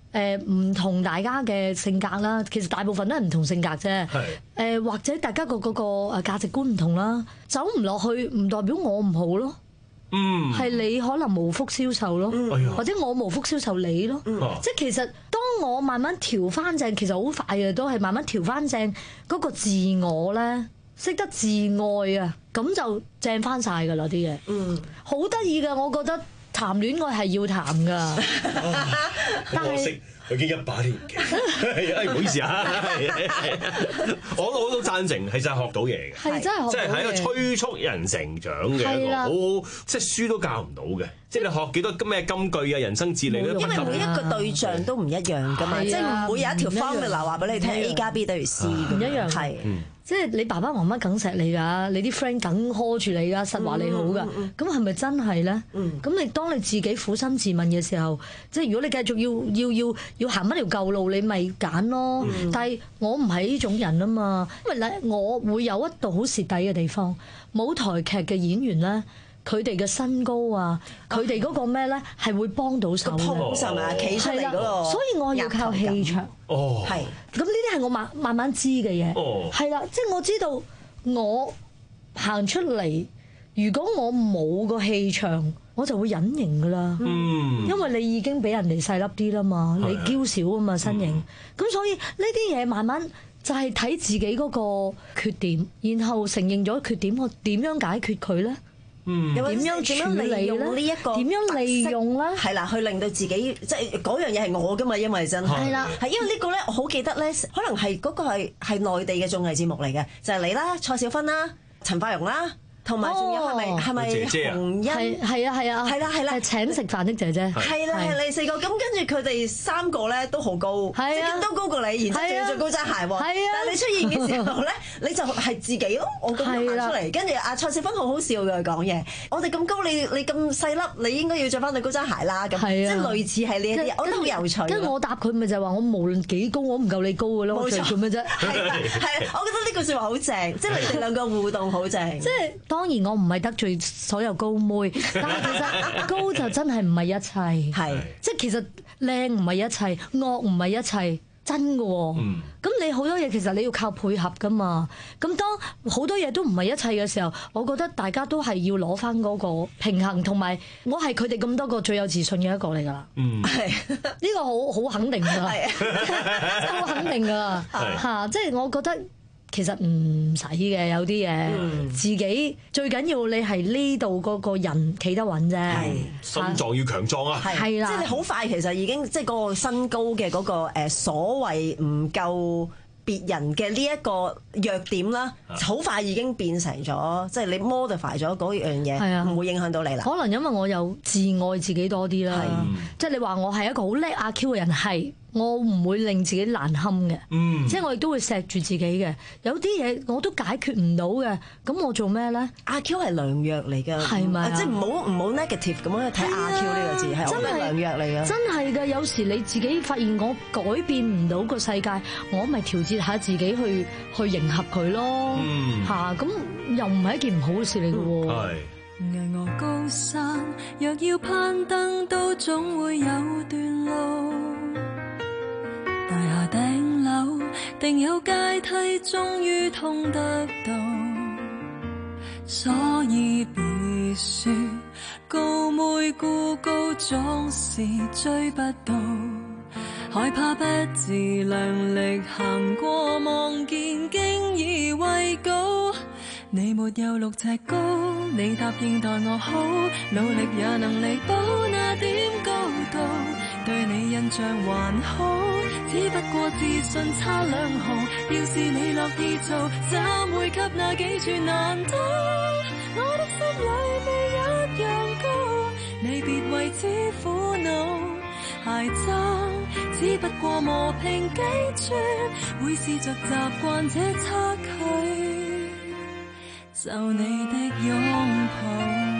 誒唔同大家嘅性格啦，其實大部分都係唔同性格啫。 係誒或者大家個嗰個誒價值觀唔同啦，走唔落去唔代表我唔好咯。 嗯， 係你可能無福消受咯， 嗯、 或者我無福消受你咯。嗯、即係其實當我慢慢調翻正，其實好快嘅都係慢慢調翻正嗰個自我咧，識得自愛啊，咁就正翻晒㗎啦啲嘢。嗯，好得意㗎，我覺得談戀愛係要談㗎，但係。 佢已經一把年紀，哎唔好意思啊，我我都贊成，係真係學到嘢嘅， 係真係學到嘢， 即係係一個催促人成長嘅一個好好，即係書都教唔到嘅，即係你學幾多咩金句啊、人生哲理都不及。 因為每一個對象都唔一樣㗎嘛，即係唔會有一條 formula 話俾你聽 A 加 B 等於 C 唔一樣， 係。 即係你爸爸媽媽梗錫你㗎，你啲 friend 梗呵住你㗎，實話你好㗎。咁係咪真係咧？咁、嗯、你當你自己苦心自問嘅時候，即係如果你繼續要要要要行一條舊路，你咪揀咯。嗯、但係我唔係呢種人啊嘛，因為咧我會有一度好蝕底嘅地方，舞台劇嘅演員咧。佢哋嘅身高啊，佢哋嗰個咩咧係會幫到手嘅， 係咪啊？企出嚟嗰個， 所以我要靠氣場。 哦， 係。咁呢啲係我慢慢慢知嘅嘢。哦，係啦，即係我知道我行出嚟，如果我冇個氣場，我就會隱形噶啦。嗯，因為你已經比人哋細粒啲啦嘛，你嬌小啊嘛身形，咁、嗯、所以呢啲嘢慢慢就係睇自己嗰個缺點，然後承認咗缺點，我點樣解決佢咧？嗯，點樣點樣利用呢一個？點樣利用咧？ 係啦，去令到自己即係嗰樣嘢係我噶嘛，因為真係係啦，係因為呢個咧，我好記得咧，可能係嗰個係係內地嘅綜藝節目嚟嘅，就係你啦、蔡少芬啦、陳法蓉啦。同埋仲有係咪係咪洪欣？ 係係啊係啊， 係啦係啦， 請食飯的姐姐。 係啦係你四個，咁跟住佢哋三個咧都好高，即係都高過你，然之後仲要着高踭鞋喎。係啊，但係你出現嘅時候咧，你就係自己咯。我咁樣行出嚟，跟住阿蔡少芬好好笑嘅講嘢。我哋咁高，你你咁細粒，你應該要着翻對高踭鞋啦。咁即係類似係呢一啲，我覺得好有趣。 跟住我答佢咪就係話我無論幾高，我唔夠你高嘅咯。冇錯，做咩啫？ 係啊係啊，我覺得呢句説話好正，即係你哋兩個互動好正。 即係當然我唔係得罪所有高妹，但係其實高就真係唔係一切，係即係其實靚唔係一切，惡唔係一切，真嘅喎。咁、嗯、你好多嘢其實你要靠配合噶嘛。咁當好多嘢都唔係一切嘅時候，我覺得大家都係要攞翻嗰個平衡，同埋我係佢哋咁多個最有自信嘅一個嚟㗎啦。嗯，係呢個好好肯定㗎，真係好肯定㗎嚇。即係我覺得。其實唔使嘅，有啲嘢、嗯、自己最緊要你係呢度嗰個人企得穩啫， 心臟要強壯啊， 係啦，即係你好快其實已經即係嗰個身高嘅嗰個誒所謂唔夠別人嘅呢一個弱點啦，好快已經變成咗即係你 modify 咗嗰樣嘢，唔會影響到你啦。 可能因為我有自愛自己多啲啦，即係你話我係一個好叻阿 Q 嘅人係。我唔會令自己難堪嘅，嗯、即係我亦都會錫住自己嘅。有啲嘢我都解決唔到嘅，咁我做咩咧？ 阿 Q 係良藥嚟㗎，係咪、啊？即係唔好唔好 negative 咁樣去睇阿 Q 呢個字，係我嘅良藥嚟㗎。 真係㗎，有時你自己發現我改變唔到個世界，我咪調節下自己去去迎合佢咯。嚇、嗯，咁、啊、又唔係一件唔好嘅事嚟㗎喎。係、 嗯。巍峨高山，若要攀登，都總會有段路。大廈頂樓定有階梯，終於通得到，所以別說高妹孤高總是追不到，害怕不自量力行過，望見經已畏高。你沒有六尺高，你答應待我好，努力也能彌補那點高度，對你印象還好，只不過自信差兩毫。要是你樂意做，怎會給那幾寸難倒？我的心裏未一樣高，你別為此苦惱。鞋踭只不過磨平幾寸，會試着習慣這差距。就你的擁抱，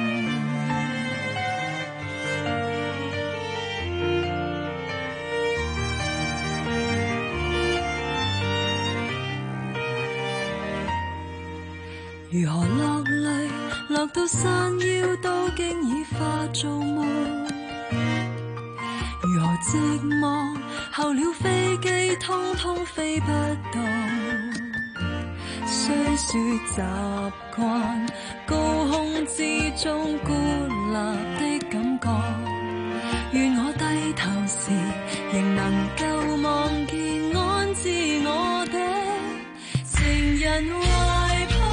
如何落淚，落到山腰都經已化做夢。如何寂寞，候了飛機通通飛不到。雖說習慣高空之中孤立的感覺，願我低頭時仍能夠望見安置我的情人懷抱。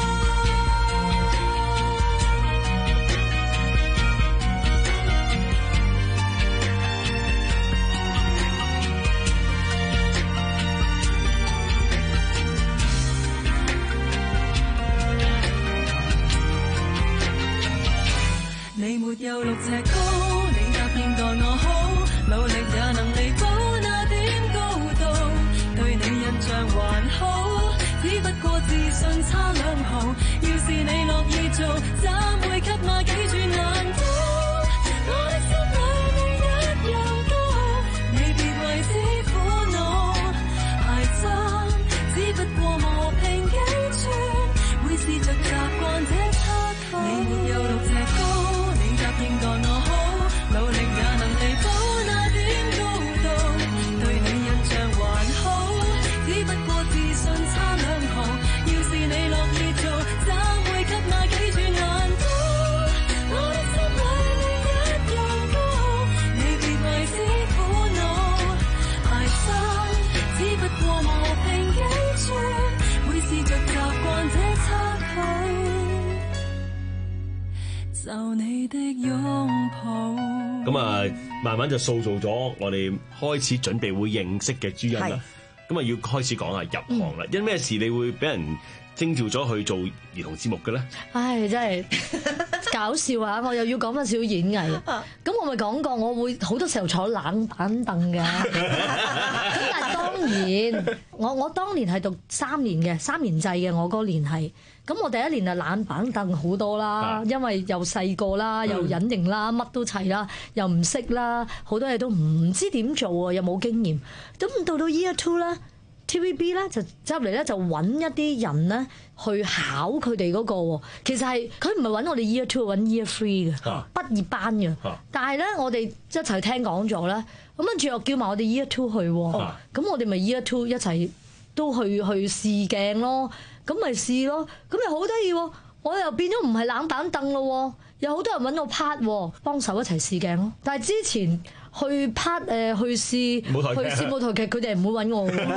你沒有六尺高，你答應待我好，努力也能彌補那點高度。對你印象還好，只不過自信差兩毫。要是你樂意做，怎會給那幾寸難刀？我的心裏你一樣高，你別為之苦惱。鞋踭只不過磨平幾寸，會試着習慣這差距。你沒有六尺高，應待我好，努力也能彌補那點高度。對你印象還好，只不過自信差兩毫。要是你樂意做，怎會給那幾寸難刀？我的心裏你一樣高，你別為之苦惱。鞋踭只不過磨平幾寸，會試着習慣這差距。就你的擁抱， 咁啊，慢慢就塑造咗我哋開始準備會認識嘅朱茵啦。咁啊，要開始講下入行啦。因咩事你會俾人徵召咗去做兒童節目嘅咧？ 唉，真係搞笑啊！我又要講翻少少演藝。咁我咪講過，我會好多時候坐冷板凳嘅。咁但係當然，我我當年係讀三年嘅三年制嘅，我嗰年係。咁我第一年就冷板凳好多啦，因為又細個啦，又隱形啦，乜都齊啦，又唔識啦，好多嘢都唔知點做啊，又冇經驗。咁到到 Year Two 咧 ，T V B 咧就執嚟咧就揾一啲人咧去考佢哋嗰個。其實係佢唔係揾我哋 Year Two， 揾 Year Three 嘅畢業班嘅。但係咧我哋一齊聽講咗咧，咁跟住又叫埋我哋 Year Two 去，咁我哋咪 Year Two 一齊都去去試鏡咯。咁咪試咯，咁又好得意喎！我又變咗唔係冷板凳咯，有好多人揾我拍幫手一齊試鏡咯。但係之前去拍誒去試舞台劇去試舞台劇，佢哋唔會揾我喎。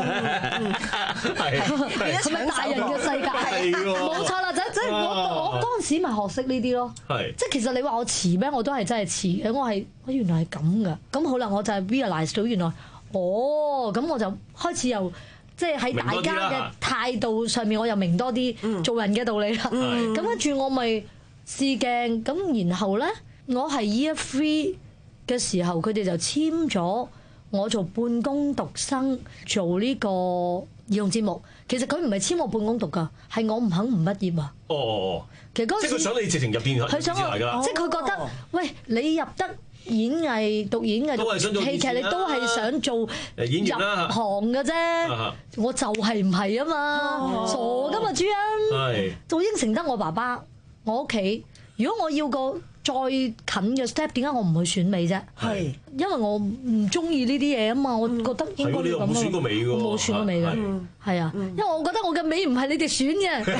係係咪大人嘅世界？冇錯啦，即即係我我嗰陣時咪學識呢啲咯。係即係其實你話我遲咩？我都係真係遲嘅。我係我原來係咁噶。咁好啦，我就係 realize 到原來哦，咁我就開始又。即係喺大家嘅態度上面，我又明多啲做人嘅道理啦。咁跟住我咪試鏡，咁然後咧，我係 Year Three 嘅時候，佢哋就簽咗我做半工讀生做呢個兒童節目。其實佢唔係簽我半工讀㗎，係我唔肯唔畢業啊。哦哦哦，其實嗰陣時即係佢想你直情入電台，佢想我，即係佢覺得，喂，你入得演藝讀演藝讀戲劇，你都係想做演員入行嘅啫。我就係唔係啊嘛，傻㗎嘛朱茵，做應承得我爸爸，我屋企。如果我要個再近嘅 step， 點解我唔去選美啫？係因為我唔中意呢啲嘢啊嘛，我覺得應該要咁咯。冇選過美㗎，我冇選過美㗎，係啊，因為我覺得我嘅美唔係你哋選嘅。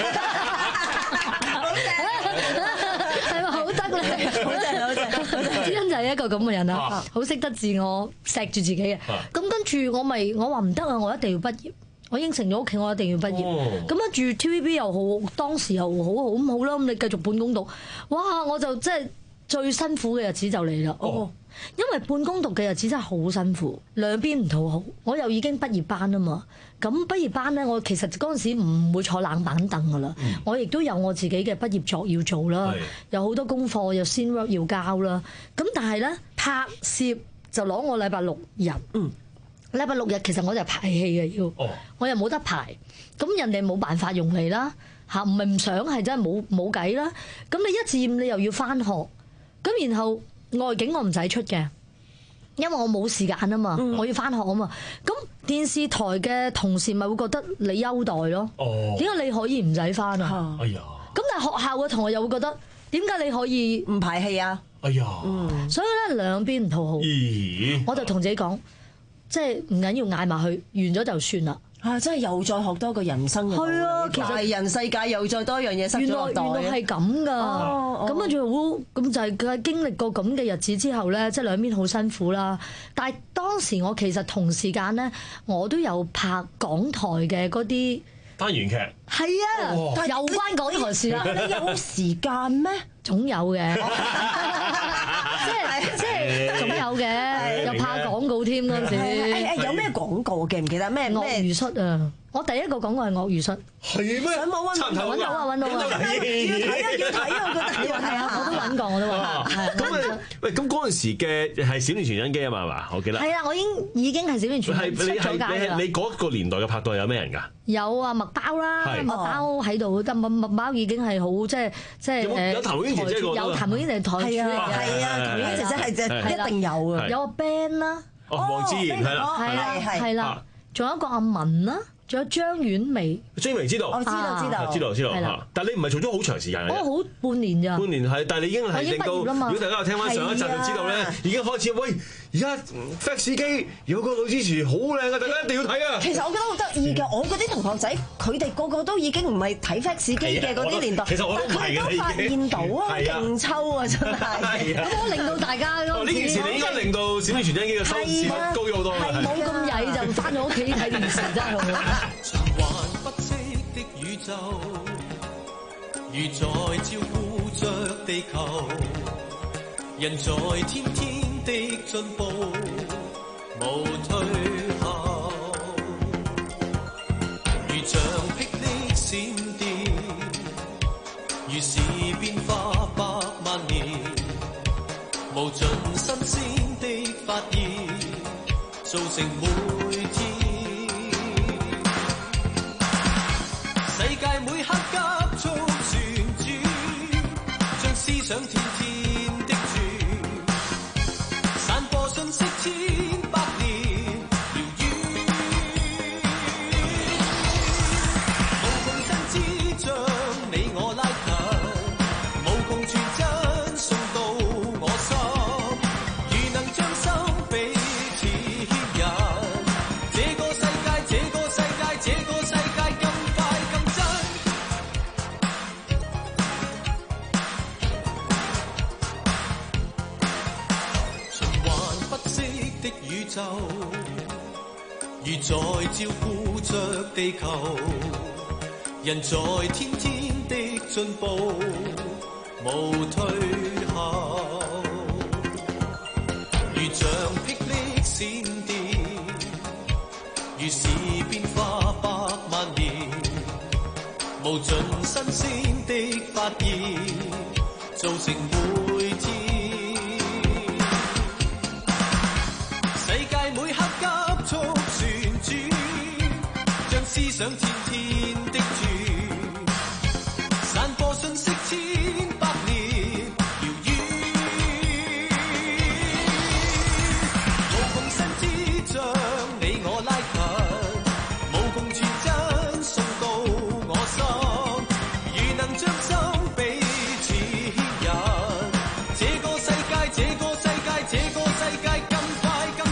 係咪好得咧？好正好正，朱茵就係一個咁嘅人啦，好識得自我錫住自己嘅。咁跟住我咪我話唔得啊，我一定要畢業。我應承咗屋企，我一定要畢業。咁跟住 T V B 又好，當時又好好咁好啦。咁你繼續半工讀，哇！我就即係最辛苦嘅日子就嚟啦。哦，因為半工讀嘅日子真係好辛苦，兩邊唔討好。我又已經畢業班啊嘛，咁畢業班咧，我其實嗰陣時唔會坐冷板凳噶啦。嗯、我亦都有我自己嘅畢業作要做啦，是有好多功課有 scene work 要交啦。咁但係咧拍攝就攞我禮拜六日。嗯。禮拜六日其實我就排戲嘅要，哦、我又冇得排，咁人哋冇辦法用你啦嚇，唔係唔想係真係冇冇計啦。咁你一至五你又要返學，咁然後外景我唔使出嘅，因為我冇時間啊嘛，嗯、我要返學啊嘛。咁電視台嘅同事咪會覺得你優待咯，點解、哦、你可以唔使返啊？哎呀！咁但係學校嘅同學又會覺得點解你可以唔排戲啊？ 哎呀， 嗯，所以咧兩邊唔討好。 咦？ 我就同自己講，即係唔緊要嗌埋去，完咗就算啦。 啊！真係又再學多個人生嘅道理。 係啊，其實大人世界又再多樣嘢塞咗落袋。 原來原來係咁㗎。咁跟住好，咁就係佢經歷過咁嘅日子之後咧，即係兩邊好辛苦啦。但係當時我其實同時間咧，我都有拍港台嘅嗰啲單元劇。 係啊，有關港台事啦。 你有時間咩？ 總有嘅。即係即係總有嘅，又拍廣告添嗰陣時。 誒誒，有咩廣告記唔記得？咩鱷魚恤啊！我第一個廣告係鱷魚恤。 係咩？ 上網揾到揾到啊！揾到啊！ 要睇啊！要睇啊！我覺得要睇啊！ 我都揾過，我都揾。 咁啊，喂，咁嗰陣時嘅係小年傳真機啊嘛，係嘛？我記得。 係啊，我已經已經係小年傳真出咗街啦。 你嗰個年代嘅拍檔有咩人㗎？ 有啊，麥包啦，麥包喺度，但麥麥包已經係好即係即係誒。 有譚詠麟姐姐個。 有譚詠麟係台柱嚟嘅。 係啊，譚詠麟姐姐係係一定有嘅。 有個 band 啦。 哦，黃志賢係啦， 係啦，係啦，仲有一個阿文啦。仲有張婉薇， 張婉薇知道， 我知道知道知道知道嚇。但係你唔係做咗好長時間嘅， 我好半年咋。半年係，但係你已經係令到，如果大家有聽翻上一集就知道咧，已經開始喂，而家 fax 機有個女主持好靚啊，大家一定要睇啊！ 其實我覺得好得意嘅，我嗰啲同學仔佢哋個個都已經唔係睇 fax 機嘅嗰啲年代， 其實我都唔係嘅， 佢哋都發現到啊，勁抽啊真係。 咁我令到大家嗰呢件事你應該令到小年傳真機嘅收視率高咗好多。 係冇咁曳就翻咗屋企睇電視真係好。 不息的宇宙，如在照顧着地球，人在天天的進步，無退後。如像霹靂閃電，如是變化百萬年，無盡新鮮的發現，造成每天。世界每刻急速旋轉，將思想天天的轉，散播信息千百年遙遠，無窮新知將你我拉近，無窮傳真送到我心，如能將心彼此牽引，這個世界，這個世界，這個世界更快。如在照顧着地球，人在天天的進步，無退後。如像霹靂閃電，如是變化百萬年，無盡新鮮的發現，造成每天。思想天天的轉，散播信息千百年遙遠，無窮新知將你我拉近，無窮傳真送到我心，如能將心彼此牽引，這個世界，這個世界，這個世界更快更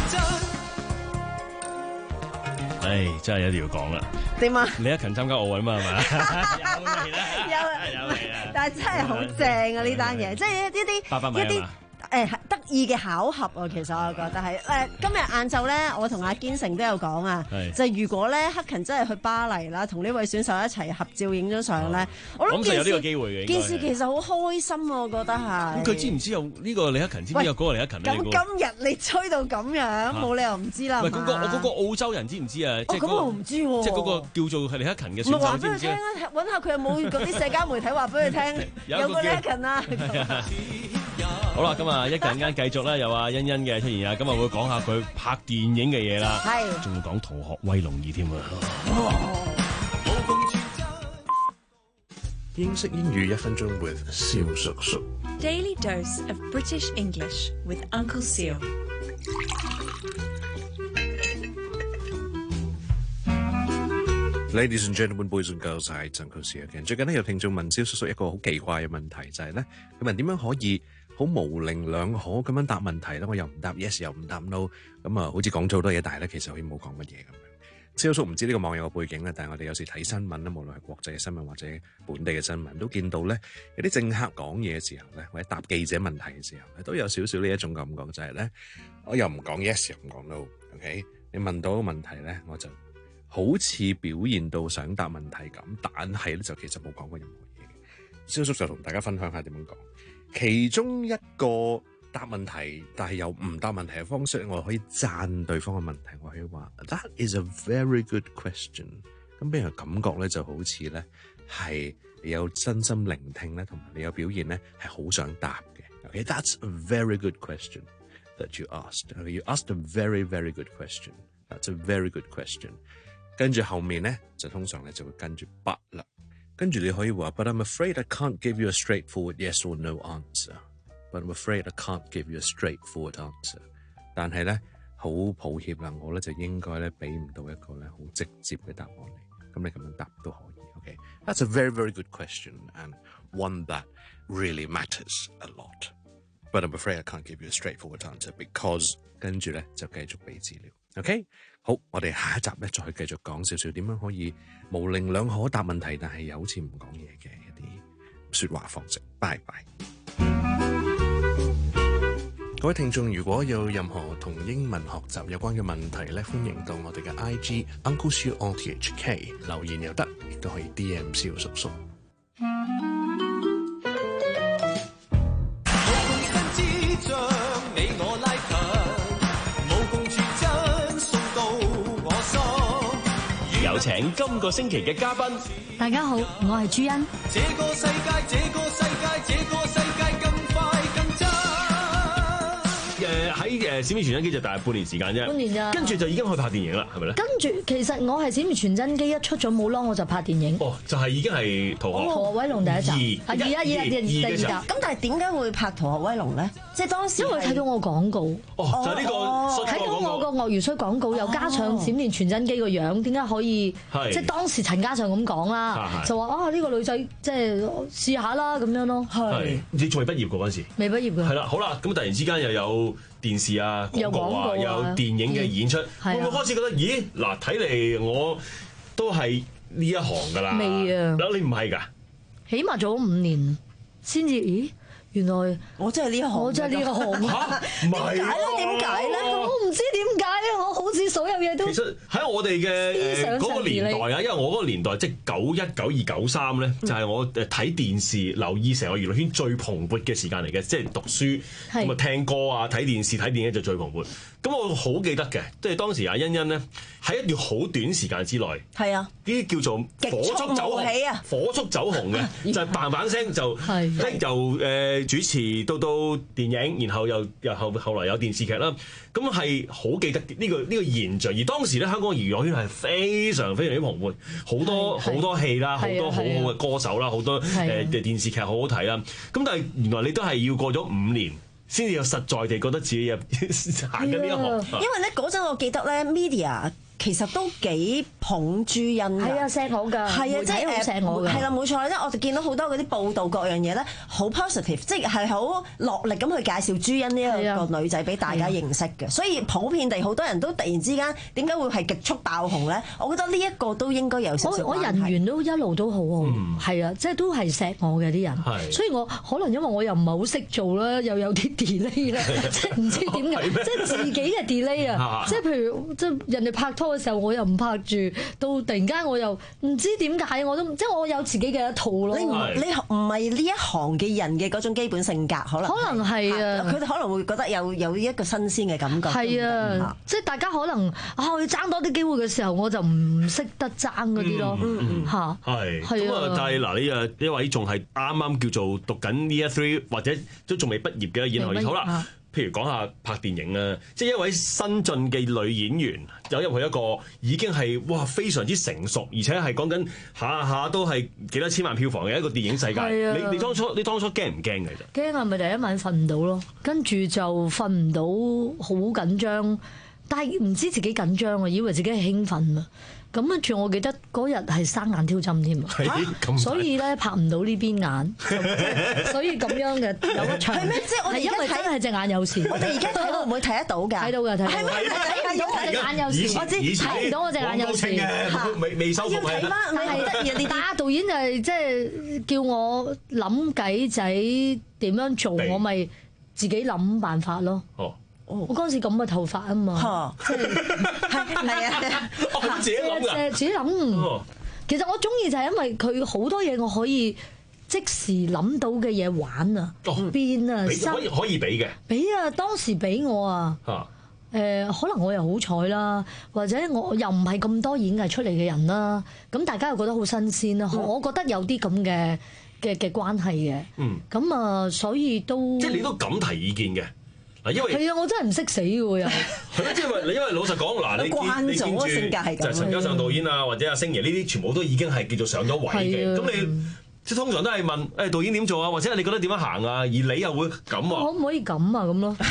真。 唉，真係一定要講啦。 點啊？ 李克勤參加奧運嘛係咪？ 有嚟啦，有有嚟啊！但係真係好正啊！呢單嘢，即係一啲一啲誒得意嘅巧合啊！其實我覺得係誒今日晏晝咧，我同阿堅成都有講啊，就係如果咧克勤真係去巴黎啦，同呢位選手一齊合照影咗相咧，我諗有呢個機會嘅。 件事其實好開心啊！我覺得係。咁佢知唔知有呢個李克勤？知唔知有嗰個李克勤咧？ 咁今日你吹到咁樣，冇理由唔知啦。 唔係嗰個我嗰個澳洲人知唔知啊？ 哦，咁我唔知喎。 即係嗰個叫做係李克勤嘅選手。 唔係話俾佢聽啊！揾下佢有冇嗰啲社交媒體話俾佢聽，有個李克勤啊！ 好啦，咁啊一陣間繼續咧，有阿欣欣嘅出現啊，今日會講下佢拍電影嘅嘢啦， 係， 仲會講《逃學威龍二》添啊！ 英式英語一分鐘 with 蕭叔叔。 Daily dose of British English with Uncle Seal。 Ladies and gentlemen, boys and girls，係陳老師嘅。最近咧有聽眾問蕭叔叔一個好奇怪嘅問題，就係咧佢問點樣可以好模棱兩可咁樣答問題啦，我又唔答 yes 又唔答 no， 咁啊好似講咗好多嘢，但係咧其實好似冇講乜嘢咁樣。蕭叔唔知呢個網友嘅背景咧，但係我哋有時睇新聞咧，無論係國際嘅新聞或者本地嘅新聞，都見到咧有啲政客講嘢嘅時候咧，或者答記者問題嘅時候咧，都有少少呢一種感覺，就係咧我又唔講 yes 又唔講 no，OK？ 你問到個問題咧，我就好似表現到想答問題咁，但係咧就其實冇講過任何嘢嘅。蕭叔就同大家分享下點樣講，其中一個答問題，但係又唔答問題嘅方式，我可以讚對方嘅問題，我可以話 That is a very good question。咁俾人感覺咧就好似咧係你有真心聆聽咧，同埋你有表現咧係好想答嘅。Okay, that's a very good question that you asked. You asked a very very good question. That's a very good question。跟住後面咧就通常咧就會跟住 but 啦，跟住你可以話 But I'm afraid I can't give you a straightforward yes or no answer。But I'm afraid I can't give you a straightforward answer。但係咧，好抱歉啦，我咧就應該咧俾唔到一個咧好直接嘅答案你。咁你咁樣答都可以。OK， That's a very very good question and one that really matters a lot. But I'm afraid I can't give you a straightforward answer because 跟住咧就繼續俾資料。OK， 好，我哋下一集咧再繼續講少少點樣可以模棱兩可答問題，但係又好似唔講嘢嘅一啲說話方式。拜拜。各位聽眾，如果有任何同英文學習有關嘅問題咧，歡迎到我哋嘅 I G Uncle Siu O T H K 留言又得，亦都可以 D M 蕭叔叔。 有請今個星期嘅嘉賓。 大家好，我係朱茵。 這個世界，這個世界，這個世界更快更真。 誒喺誒閃電傳真機就大概半年時間啫， 半年咋， 跟住就已經去拍電影啦，係咪咧？ 跟住其實我係閃電傳真機一出咗冇耐我就拍電影。 哦，就係已經係《逃學》 《逃學威龍》第一集， 二啊二一二一二第二集。 咁但係點解會拍《逃學威龍》咧？即係當時因為睇到我廣告， 哦，就係呢個睇到我個鱷魚須廣告，又加上閃電傳真機個樣，點解可以？即係當時陳嘉上咁講啦，就話啊呢個女仔即係試下啦咁樣咯。 係你仲未畢業㗎嗰陣時？ 未畢業㗎。 係啦，好啦，咁突然之間又有電視啊、廣告啊、有電影嘅演出，會唔會開始覺得咦嗱？睇嚟我都係呢一行㗎啦。 未啊！ 嗱，你唔係㗎？ 起碼做咗五年先至，咦？原來我真係呢一行， 我真係呢一行。 嚇，唔係點解咧？點解咧？ 我唔知點解啊！我好似所有嘢都其實喺我哋嘅誒嗰個年代啊，因為我嗰個年代即係九一、九二、九三咧，就係我誒睇電視、留意成個娛樂圈最蓬勃嘅時間嚟嘅，即係讀書咁啊、聽歌啊、睇電視、睇電影就最蓬勃。咁我好記得嘅，即係當時阿欣欣咧喺一段好短時間之內， 係啊， 呢啲叫做火速走紅啊，火速走紅嘅就係嘭嘭聲就咧由誒主持到到電影，然後又又後後來有電視劇啦。咁係好記得呢個呢個現象，而當時咧香港娛樂圈係非常非常之蓬勃，好多好多戲啦，好多好好嘅歌手啦，好多誒電視劇好好睇啦。咁但係原來你都係要過咗五年，先至有實在地覺得自己入行緊呢一行。 因為咧嗰陣我記得咧 media 其實都幾捧朱茵㗎， 係啊錫我㗎， 係啊即係誒錫我㗎， 係啦冇錯，即係我哋見到好多嗰啲報道各樣嘢咧，好 positive，即係係好落力咁去介紹朱茵呢一個女仔俾大家認識嘅，所以普遍地好多人都突然之間點解會係極速爆紅咧？我覺得呢一個都應該有少少關係。我人緣都一路都好好，係啊，即係都係錫我嘅啲人，所以我可能因為我又唔係好識做啦，又有啲 delay 啦，即係唔知點解，即係自己嘅 delay 啊，即係譬如即係人哋拍拖嘅時候，我又唔拍住，到突然間我又唔知點解，我都即係我有自己嘅一套咯。你唔你唔係呢一行嘅人嘅嗰種基本性格，可能可能係啊， 佢哋可能會覺得有有一個新鮮嘅感覺。 係啊，即係大家可能啊，要爭多啲機會嘅時候，我就唔識得爭嗰啲咯。嚇， 係咁啊！但係嗱，你啊呢位仲係啱啱叫做讀緊 Year Three 或者都仲未畢業嘅演藝，好啦。譬如講下拍電影啊，即係一位新進嘅女演員走入去一個已經係哇非常之成熟，而且係講緊下下都係幾多千萬票房嘅一個電影世界。你你當初你當初驚唔驚嘅啫？ 驚啊！咪第一晚瞓唔到咯，跟住就瞓唔到，好緊張。 但係唔知自己緊張啊，以為自己係興奮啊。咁跟住我記得嗰日係生眼挑針添啊，所以咧拍唔到呢邊眼，所以咁樣嘅有個場。 係咩？即係我哋因為真係隻眼有事。 我哋而家睇會唔會睇得到㗎？ 睇到㗎，睇到。係咩？睇到我隻眼有事，我知睇唔到我隻眼有事。 未未收復係。 要睇翻，係得意。 但係導演就係即係叫我諗計仔點樣做，我咪自己諗辦法咯。哦。我嗰陣時咁嘅頭髮啊嘛，即係係啊， 我自己諗㗎， 自己諗。其實我中意就係因為佢好多嘢我可以即時諗到嘅嘢玩啊，變啊， 可以可以俾嘅， 俾啊，當時俾我啊，誒可能我又好彩啦，或者我又唔係咁多演藝出嚟嘅人啦，咁大家又覺得好新鮮啦，我覺得有啲咁嘅嘅嘅關係嘅，咁啊，所以都即係你都敢提意見嘅。嗱，因為係啊，我真係唔識死嘅喎又。 係啊，即係因為你因為老實講，嗱，你見你見住就係陳嘉上導演啊，或者阿星爺呢啲，全部都已經係叫做上咗位嘅。咁你即係通常都係問誒導演點做啊，或者你覺得點樣行啊？而你又會咁啊？ 可唔可以咁啊？咁咯。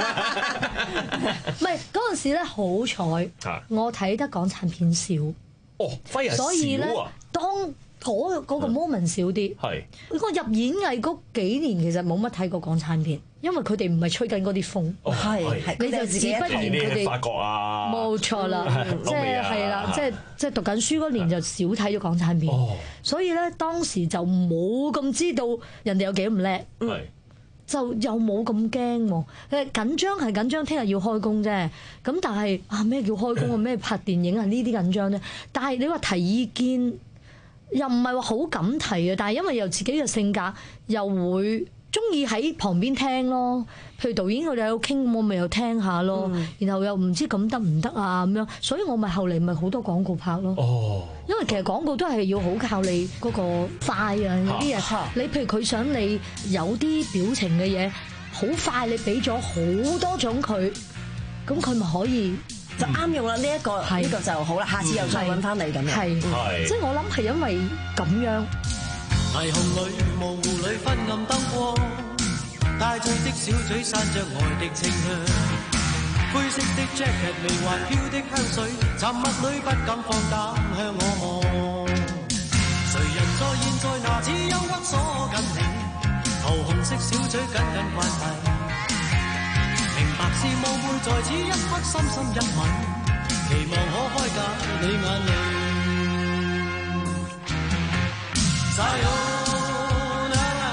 唔係嗰陣時咧，好彩我睇得港產片少。 哦，反而係少啊。 所以咧，當嗰嗰個 moment 少啲。係。我入演藝嗰幾年其實冇乜睇過港產片。因為佢哋唔係吹緊嗰啲風，係係你就自不然佢哋法國啊， 冇錯啦，即係係啦，即係即係讀緊書嗰年就少睇咗港產片，所以咧當時就冇咁知道人哋有幾咁叻，就又冇咁驚喎。誒緊張係緊張，聽日要開工啫。咁但係啊咩叫開工啊？咩拍電影啊？呢啲緊張咧。但係你話提意見又唔係話好敢提嘅，但係因為又自己嘅性格又會。中意喺旁邊聽咯，譬如導演佢哋喺度傾，我咪又聽下咯。嗯、然後又唔知咁得唔得啊咁樣，所以我咪後嚟咪好多廣告拍咯。哦，因為其實廣告都係要好靠你嗰個快啊啲嘢。啊、你譬如佢想你有啲表情嘅嘢，好快你俾咗好多種佢，咁佢咪可以就啱用啦。呢、這、一個呢是個就好啦，下次又再揾翻你咁樣。係， 即係我諗係因為咁樣。 霓虹裏、模糊裏昏暗燈光，帶醉的小嘴散着愛的清香，灰色的 jacket 微環飄的香水，沉默裏不敢放膽向我望。誰人在現在拿此憂鬱鎖緊你，桃紅色小嘴緊緊關閉，明白是夢會在此一刻深深一吻，期望可開解你眼淚。Sayonara,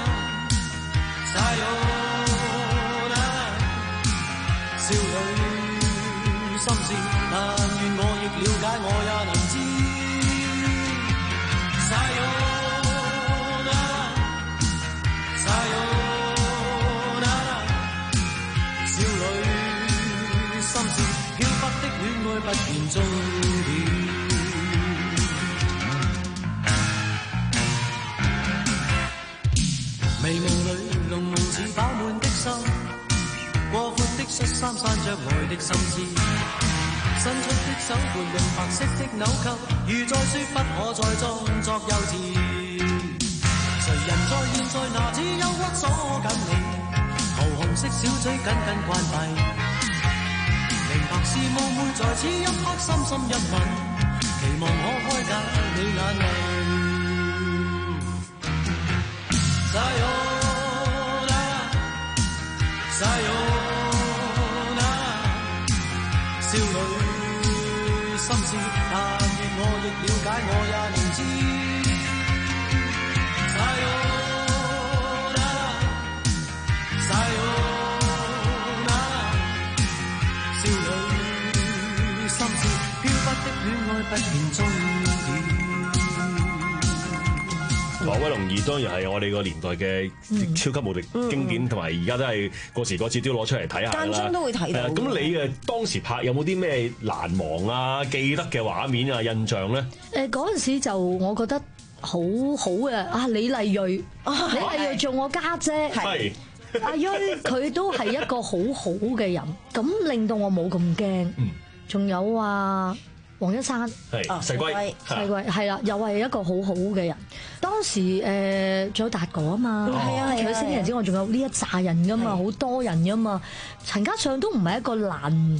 sayonara， 少女心事，但願我亦了解，我也能知。Sayonara, sayonara， 少女心事，飄忽的戀愛不見終點。迷夢裏濃濃似飽滿的心，過闊的恤衫散着愛的心思，伸出的手撥弄白色的紐扣，如在說不可再裝作幼稚。誰人在現在拿此憂鬱鎖緊你，桃紅色小嘴緊緊關閉，明白是夢會在此一刻深深一吻，期望可開解你眼淚。Sayonara, sayonara， 少女心事，但願我亦了解，我也能知。Sayonara, sayonara， 少女心事，飄忽的戀愛不見終點。 挪威龍二當然係我哋個年代嘅超級無敵經典，同埋而家都係過時過節都要攞出嚟睇下啦。 間中都會睇到。 咁你誒當時拍有冇啲咩難忘啊、記得嘅畫面啊、印象咧？ 誒嗰陣時就我覺得好好嘅啊，李麗蕊，啊、李麗蕊做我家姐，係阿蕊佢都係一個好好嘅人，咁令到我冇咁驚。仲、嗯、有啊。黃一山係細龜， 細龜係啦，又係一個好好嘅人。當時誒仲有達哥啊嘛，係啊，除咗星爺之外，仲有呢一紮人噶嘛，好多人噶嘛。陳嘉上都唔係一個難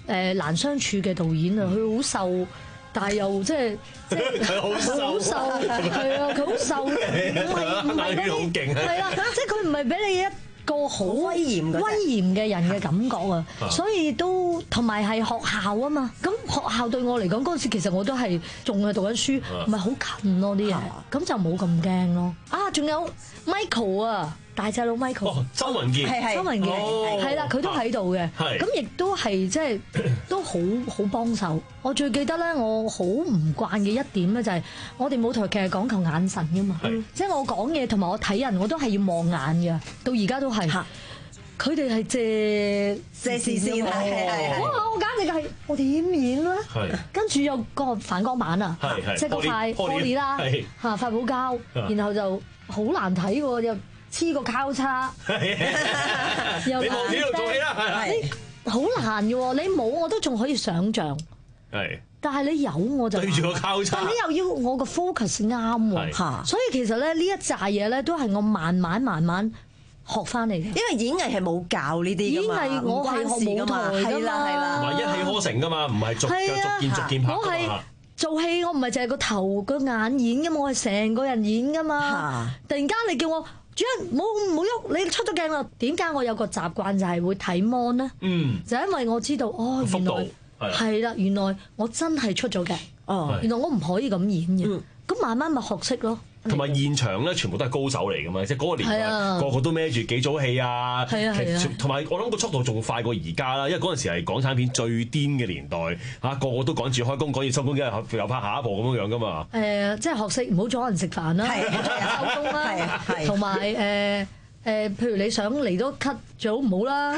誒難相處嘅導演啊，佢好瘦。但係又即係即係佢好瘦， 好瘦係啊！佢好瘦，唔係唔係嗰啲係啦，即係佢唔係俾你一個好威嚴威嚴嘅人嘅感覺啊！所以都同埋係學校啊嘛。咁學校對我嚟講嗰陣時，其實我都係仲係讀緊書，唔係好近咯啲嘢，咁就冇咁驚咯。啊，仲有 Michael 啊！大隻佬 Michael， 哦，周文傑， 周文傑係啦，佢都喺度嘅，咁亦都係即係都好好幫手。我最記得咧，我好唔慣嘅一點咧就係我哋舞台劇係講求眼神噶嘛，即係我講嘢同埋我睇人我都係要望眼嘅，到而家都係。佢哋係借借視線，係係哇！我簡直係我點演咧？跟住有個反光板啊，即係嗰塊玻璃啦，嚇發泡膠，然後就好難睇喎又。黐個交叉，又你冇呢度做戲啦， 你好難嘅喎，你冇我都仲可以想像，係，但係你有我就對住個交叉， 但你又要我個 focus 啱喎，所以其實咧呢一紮嘢咧都係我慢慢慢慢學翻嚟嘅， 因為演藝係冇教呢啲㗎嘛， 演藝我係學舞台㗎嘛，係啦， 唔係一氣呵成㗎嘛，唔係逐逐件逐件拍㗎嘛。 做戲我唔係淨係個頭個眼演㗎嘛，我係成個人演㗎嘛，突然間你叫我。主人冇冇喐，你出咗鏡啦。點解我有個習慣就係會睇 mon 咧？嗯，就因為我知道哦，原來係啦，原來我真係出咗鏡。哦，原來我唔可以咁演嘅。咁慢慢咪學識咯。 同埋現場咧，全部都係高手嚟噶嘛，即係嗰個年代個個都孭住幾組戲啊。係啊係啊。同埋我諗個速度仲快過而家啦，因為嗰陣時係港產片最癲嘅年代嚇，個個都趕住開工，趕住收工，跟住又拍下一部咁樣樣噶嘛。誒，即係學識唔好阻人食飯啦，收工啦，同埋誒。誒，譬如你想嚟多 cut，最好唔好啦，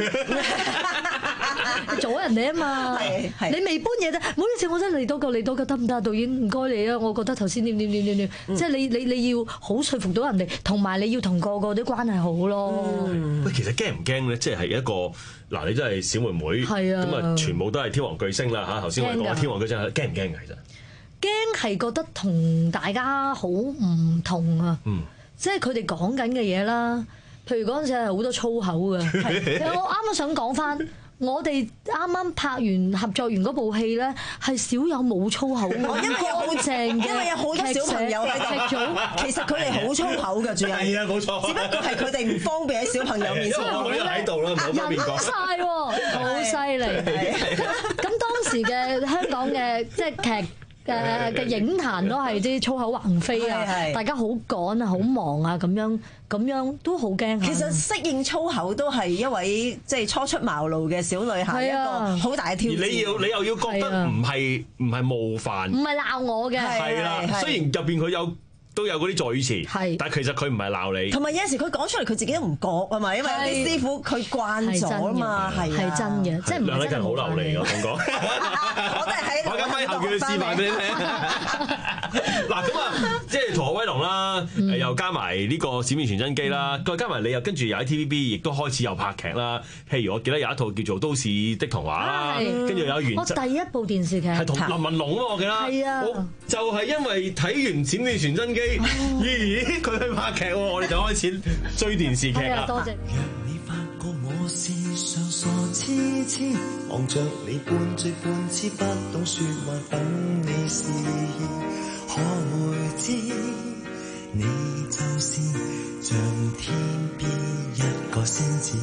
阻人哋啊嘛，你未搬嘢啫，唔好意思，我真係嚟多個嚟多個得唔得？導演唔該你啊，我覺得頭先點點點點點，即係你你你要好説服到人哋，同埋你要同個個啲關係好咯。喂，其實驚唔驚咧？即係係一個嗱，你真係小妹妹，咁啊，全部都係天王巨星啦嚇。頭先我哋講天王巨星，驚唔驚㗎？其實驚係覺得同大家好唔同啊，即係佢哋講緊嘅嘢啦。譬如嗰陣時係好多粗口嘅，其實我啱啱想講翻，我哋啱啱拍完合作完嗰部戲咧，係少有冇粗口，因為好正嘅， 因為有好多小朋友喺度，其實佢哋好粗口嘅，主要係啊冇錯， 只不過係佢哋唔方便喺小朋友面前講。 我都喺度啦，唔方便講。 忍晒喎，好犀利！咁當時嘅香港嘅即係劇。嘅嘅影壇都係啲粗口橫飛啊！大家好趕啊，好忙啊，咁樣咁樣都好驚。 其實適應粗口都係一位即係初出茅廬嘅小女孩一個好大嘅挑戰。 而你要你又要覺得唔係唔係冒犯， 唔係鬧我嘅。 係啦，雖然入邊佢有。都有嗰啲助語詞，但係其實佢唔係鬧你。 同埋有陣時佢講出嚟，佢自己都唔覺啊嘛，因為有啲師傅佢慣咗啊嘛，係係真嘅，即係梁禮勤好流利㗎，我講。 我都係喺我今日後叫佢示範俾你聽。嗱咁啊，即係《逃學威龍》啦，又加埋呢個《閃電傳真機》啦，再加埋你又跟住又喺 T V B 亦都開始又拍劇啦。譬如我記得有一套叫做《都市的童話》啦，跟住有原我第一部電視劇係同林文龍咯，我記得。係啊，就係因為睇完《閃電傳真機》。咦，佢去拍劇喎，我哋就開始追電視劇啦。 多謝。 若你發覺我是上傻痴痴，望着你半醉半痴，不懂説話等你試，可會知你就是像天邊一個仙子。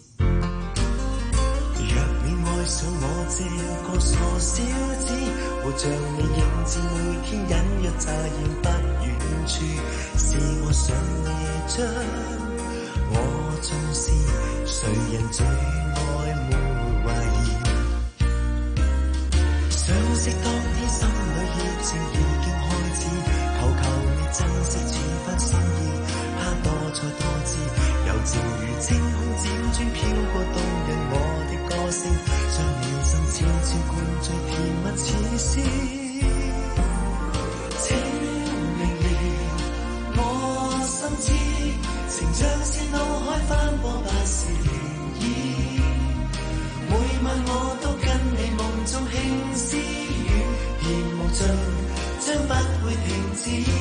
若你愛上我這個傻小子，活像你影子，每天隱約乍現不遠處，是我想你將我重視，誰人最愛沒懷疑。相識當天心裏熱情已經開始，求求你珍惜處分心意，他多才多姿，又正如清空輾轉飄過動人我的歌聲，將你心悄悄灌醉甜蜜似詩。請明了我心知，情像是腦海翻波百事漣漪，每晚我都跟你夢中輕私語，言無盡將不會停止。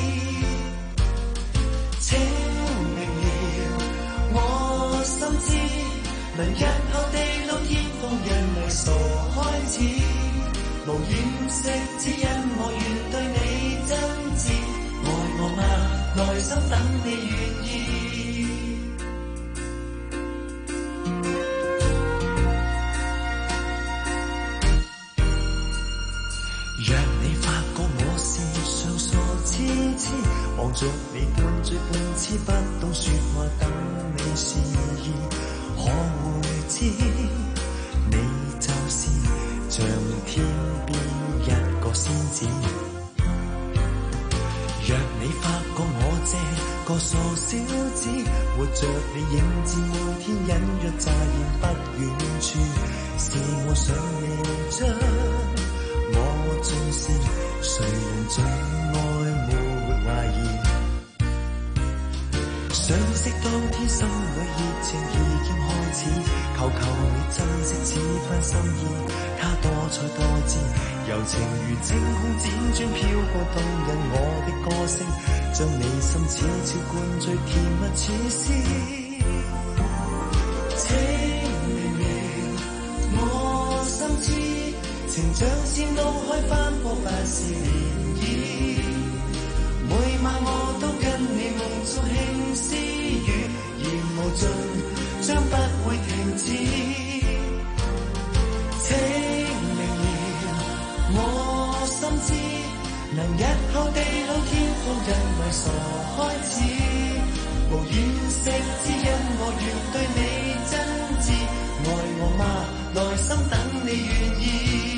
請明了我心知，能日後地老天荒人類傻開始， 只因我願對你真摯，愛我嗎？內心等你願意。若你發覺我是上傻痴痴，望着你半醉半痴，不懂說話等你示意，可會知你就是像天邊一個仙子。若你發覺我這個傻小子，活着你影子每天隱約乍現不遠處，是我想你將我盡是誰人最愛沒懷疑，相識當天心裏熱情已經開始，求求你珍惜此番心意，他多才多姿，柔情如清空輾轉飄過動人我的歌聲，將你心似潮灌醉甜蜜似詩，請明了我心知，情像是怒海翻波凡事漣漪，每晚我都跟你夢中輕私語，言無盡將不會停止。請明了我心知，能日後地老天荒因為傻開始，無惋惜只因我願對你真摯，愛我嗎？內心等你願意。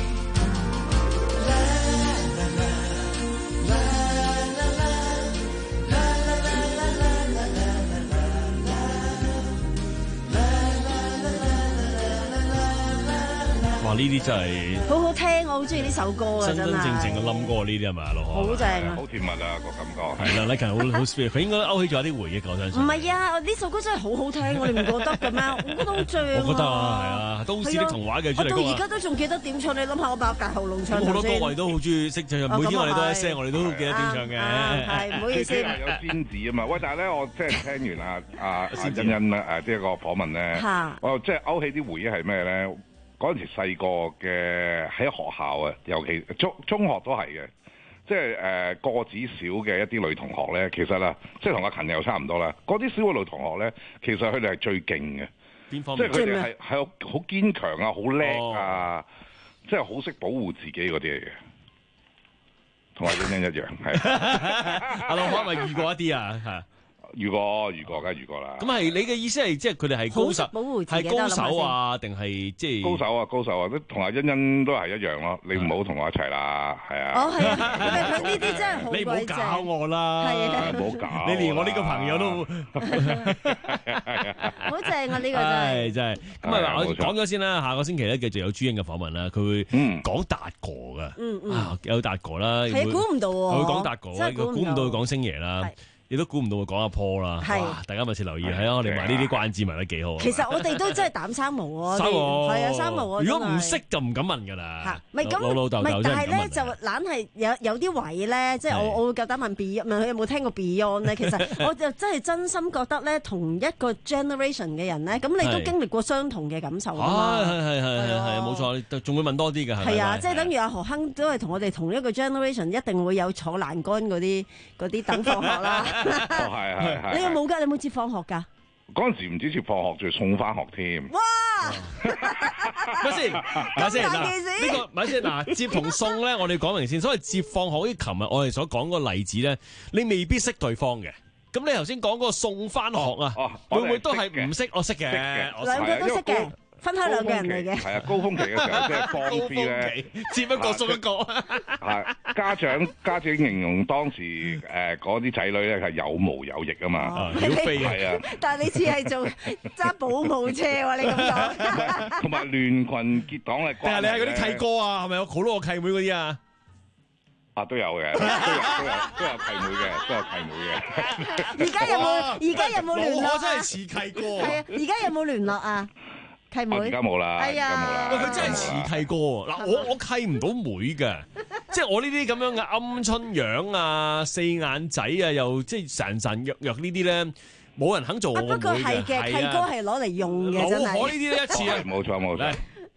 哇！呢啲真係好好聽，我好中意呢首歌啊！ 真真正正嘅嘅冧歌呢啲係咪啊？老好正啊！ 好甜蜜啊個感覺。 係啦 l i k e 好好 sweet， 佢應該勾起咗啲回憶，我相信。 唔係啊，呢首歌真係好好聽，我哋唔覺得嘅咩？我覺得好正啊！ 我覺得啊，係啊，都市的童話嘅主題歌啊！ 我到而家都仲記得點唱，你諗下我爆大喉嚨唱好多歌先我哋都好中意識唱，每天我哋都一聲，我哋都記得點唱嘅。 係唔好意思。 有仙子啊嘛，喂！但係咧，我即係聽完啊啊啊欣欣咧誒，即係個訪問咧，我即係勾起啲回憶係咩咧？嗰陣時細個嘅喺學校啊，尤其中中學都係嘅，即係誒、呃、個子少嘅一啲女同學咧，其實啦，即係同阿勤又差唔多啦。嗰啲小嘅女同學咧，其實佢哋係最勁嘅， 邊方面？ 即係佢哋係係好堅強啊，好叻啊，哦、即係好識保護自己嗰啲嚟嘅，同阿欣欣一樣係。 阿老可咪遇過一啲啊？係。 遇過遇過梗係遇過啦。咁係你嘅意思係即係佢哋係高手，係高手啊，定係即係高手啊？高手啊！都同阿欣欣都係一樣咯。你唔好同我一齊啦，係啊。 哦，係啊，佢呢啲真係好鬼正。 你唔好搞我啦， 係啊， 唔好搞。 你連我呢個朋友都好正啊！呢個真係真係。咁啊，我講咗先啦。下個星期咧繼續有朱英嘅訪問啦，佢會講達哥㗎。嗯嗯。有達哥啦。 係估唔到喎。 佢會講達哥，估唔到佢講星爺啦。亦都估唔到會講阿 Paul 啦，哇！大家密切留意，係啊，我哋埋呢啲關子埋得幾好。 其實我哋都真係膽生毛喎， 生毛係啊，生毛啊！ 如果唔識就唔敢問㗎啦。 咪咁， 老老豆豆但係咧就懶係有有啲位咧，即係我我會夠膽問 Beyond，問佢有冇聽過 Beyond 咧？其實我就真係真心覺得咧，同一個 generation 嘅人咧，咁你都經歷過相同嘅感受啊嘛。 係係係係係冇錯，仲會問多啲㗎。 係啊，即係等於阿何亨都係同我哋同一個 generation，一定會有坐欄杆嗰啲嗰啲等放學啦。 係係你有冇㗎？你有冇接放學㗎？ 嗰陣時唔知接放學，仲要送翻學添。 哇！ 咪先，咪先嗱，呢個咪先嗱，接同送咧，我哋講明先。所謂接放學，好似琴日我哋所講嗰個例子咧，你未必識對方嘅。咁你頭先講嗰個送翻學啊，會唔會都係唔識？我識嘅， 兩個都識嘅。分開兩個人嚟嘅， 係啊，高峰期嘅時候即係放 B 咧， 接一個送一個。 係家長家長形容當時誒嗰啲仔女咧係有毛有翼啊嘛， 曉飛係啊。 但係你似係做揸保姆車喎，你咁講。 同埋聯群結黨嘅關係。 定係你係嗰啲契哥啊？係咪有好多個契妹嗰啲啊？ 啊都有嘅，都有都有都有契妹嘅，都有契妹嘅。 而家有冇？而家有冇聯絡？ 我真係似契哥。 係啊，而家有冇聯絡啊？契妹而家冇啦， 係啊， 佢真係似契哥嗱，我我契唔到妹嘅，即係我呢啲咁樣嘅鵪鶉樣啊、四眼仔啊，又即係神神弱弱呢啲咧，冇人肯做我妹嘅。 不過係嘅，契哥係攞嚟用嘅，真係。 老可呢啲一次啊， 冇錯冇錯。